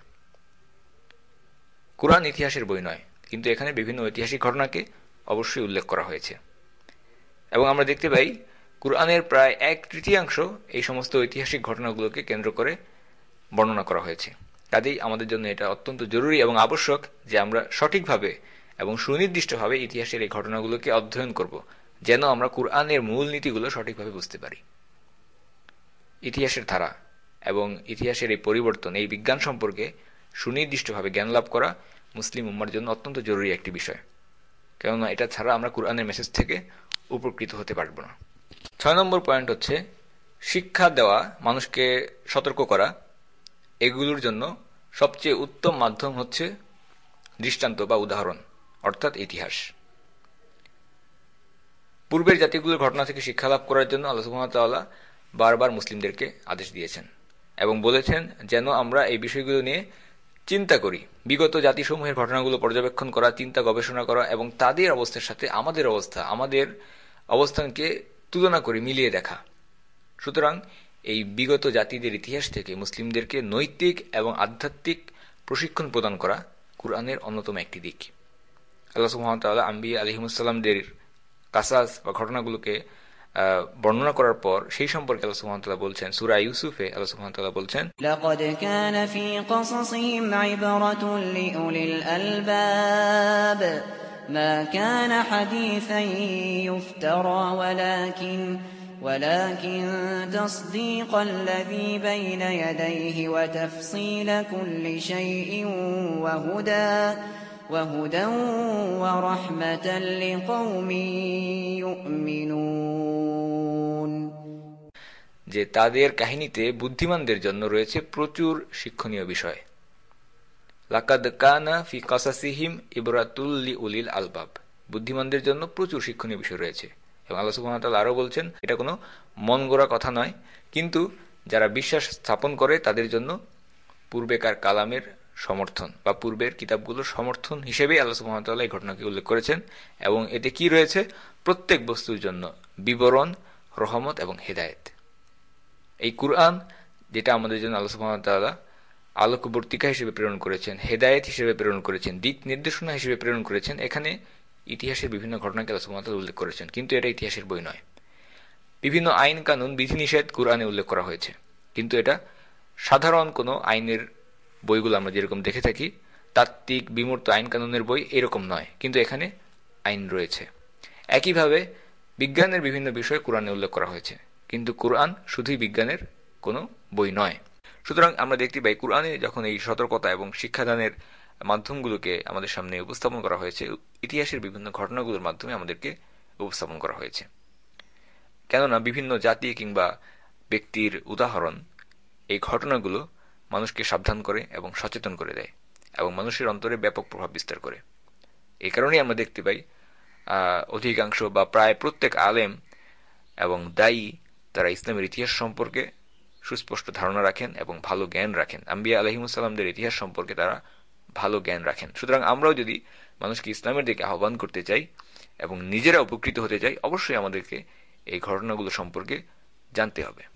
Speaker 1: কুরআন ইতিহাসের বই নয়, কিন্তু এখানে বিভিন্ন ঐতিহাসিক ঘটনাকে অবশ্যই উল্লেখ করা হয়েছে। এবং আমরা দেখতে পাই কুরআনের প্রায় 1/3 এই সমস্ত ঐতিহাসিক ঘটনাগুলোকে কেন্দ্র করে বর্ণনা করা হয়েছে। কাজেই আমাদের জন্য এটা অত্যন্ত জরুরি এবং আবশ্যক যে আমরা সঠিকভাবে এবং সুনির্দিষ্টভাবে ইতিহাসের এই ঘটনাগুলোকে অধ্যয়ন করব, যেন আমরা কুরআনের মূল নীতিগুলো সঠিকভাবে বুঝতে পারি। ইতিহাসের ধারা এবং ইতিহাসের এই পরিবর্তন, এই বিজ্ঞান সম্পর্কে সুনির্দিষ্টভাবে জ্ঞান লাভ করা মুসলিম উম্মার জন্য অত্যন্ত জরুরি একটি বিষয়, কেননা এটা ছাড়া আমরা কুরআনের মেসেজ থেকে উপকৃত হতে পারব না। 6 নম্বর পয়েন্ট হচ্ছে শিক্ষা দেওয়া, মানুষকে সতর্ক করা। এগুলোর জন্য সবচেয়ে উত্তম মাধ্যম হচ্ছে দৃষ্টান্ত বা উদাহরণ, অর্থাৎ ইতিহাস। পূর্বের জাতিগুলোর ঘটনা থেকে শিক্ষা লাভ করার জন্য আল্লাহ সুবহানাহু ওয়া তাআলা বারবার মুসলিমদেরকে আদেশ দিয়েছেন এবং বলেছেন যেন আমরা এই বিষয়গুলো নিয়ে চিন্তা করি। বিগত জাতিসমূহের ঘটনাগুলো পর্যবেক্ষণ করা, চিন্তা গবেষণা করা এবং তাদের অবস্থার সাথে আমাদের অবস্থানকে তুলনা করে মিলিয়ে দেখা। সুতরাং এই বিগত জাতিদের ইতিহাস থেকে মুসলিমদেরকে নৈতিক এবং আধ্যাত্মিক প্রশিক্ষণ প্রদান করা কুরআনের অন্যতম একটি দিক। আল্লাহ সুবহানাহু ওয়া তাআলা আম্বিয়া আলাইহিমুসসালামদের কাসাস বা ঘটনাগুলোকে বর্ণনা করার পর সেই সম্পর্কে আল্লাহ সুবহানাহু ওয়া তাআলা বলছেন, সূরা ইউসুফে আল্লাহ সুবহানাহু ওয়া তাআলা বলছেন,
Speaker 2: লাকাদ কানা ফী ক্বাসাসিহিম ইবরাতুন লিউলিল আলবাব মা কানা হাদীসান ইফতারা ولكن تصديق الذي بين يديه وتفصيل كل شيء وهدى ورحمة لقوم يؤمنون।
Speaker 1: যে তাদের কাহিনীতে বুদ্ধিমানদের জন্য রয়েছে প্রচুর শিক্ষণীয় বিষয়। লাকাদ কানা ফি কাসাসিহিম ইবরাতুল লিউলিল আলবাব, বুদ্ধিমানদের জন্য প্রচুর শিক্ষণীয় বিষয় রয়েছে। এবং আল্লাহ সুবহানাহু ওয়া তাআলা আরো বলছেন, এটা কোনো মন গড়া কথা নয়, কিন্তু যারা বিশ্বাস স্থাপন করে তাদের জন্য পূর্বেকার কালামের সমর্থন বা পূর্বের কিতাবগুলোর সমর্থন হিসেবেই আল্লাহ সুবহানাহু ওয়া তাআলা এই ঘটনাকে উল্লেখ করেছেন। এবং এতে কি রয়েছে? প্রত্যেক বস্তুর জন্য বিবরণ, রহমত এবং হেদায়েত। এই কুরআন যেটা আমাদের জন্য আল্লাহ সুবহানাহু ওয়া তাআলা আলোকবর্তিকা হিসেবে প্রেরণ করেছেন, হেদায়েত হিসেবে প্রেরণ করেছেন, দিক নির্দেশনা হিসেবে প্রেরণ করেছেন, এখানে ইতিহাসের বিভিন্ন ঘটনাকে আল্লাহ সুবহানাহু ওয়া তাআলা উল্লেখ করেছেন, কিন্তু এটা ইতিহাসের বই নয়। বিভিন্ন আইন কানুন, বিধিনিষেধ কুরআনে উল্লেখ করা হয়েছে, কিন্তু এটা সাধারণ কোনো আইনের বইগুলো আমরা যেরকম দেখে থাকি, তাত্ত্বিক বিমূর্ত আইন কানুনের বই এরকম নয়, কিন্তু এখানে আইন রয়েছে। একইভাবে বিজ্ঞানের বিভিন্ন বিষয় কুরআনে উল্লেখ করা হয়েছে, কিন্তু কুরআন শুধুই বিজ্ঞানের কোনো বই নয়। সুতরাং আমরা দেখতে পাই কুরআনে যখন এই সতর্কতা এবং শিক্ষাদানের মাধ্যমগুলোকে আমাদের সামনে উপস্থাপন করা হয়েছে, ইতিহাসের বিভিন্ন ঘটনাগুলোর মাধ্যমে আমাদেরকে উপস্থাপন করা হয়েছে। কেননা বিভিন্ন জাতি কিংবা ব্যক্তির উদাহরণ, এই ঘটনাগুলো মানুষকে সাবধান করে এবং সচেতন করে দেয় এবং মানুষের অন্তরে ব্যাপক প্রভাব বিস্তার করে। এই কারণেই আমরা দেখতে পাই অধিকাংশ বা প্রায় প্রত্যেক আলেম এবং দায়ী তারা ইসলামের ইতিহাস সম্পর্কে সুস্পষ্ট ধারণা রাখেন এবং ভালো জ্ঞান রাখেন। আম্বিয়া আলাইহিমুসসালামদের ইতিহাস সম্পর্কে তারা ভালো জ্ঞান রাখেন। সুতরাং আমরাও যদি মানুষকে ইসলামের দিকে আহ্বান করতে চাই এবং নিজেরা উপকৃত হতে চাই, অবশ্যই আমাদেরকে এই ঘটনাগুলো সম্পর্কে জানতে হবে।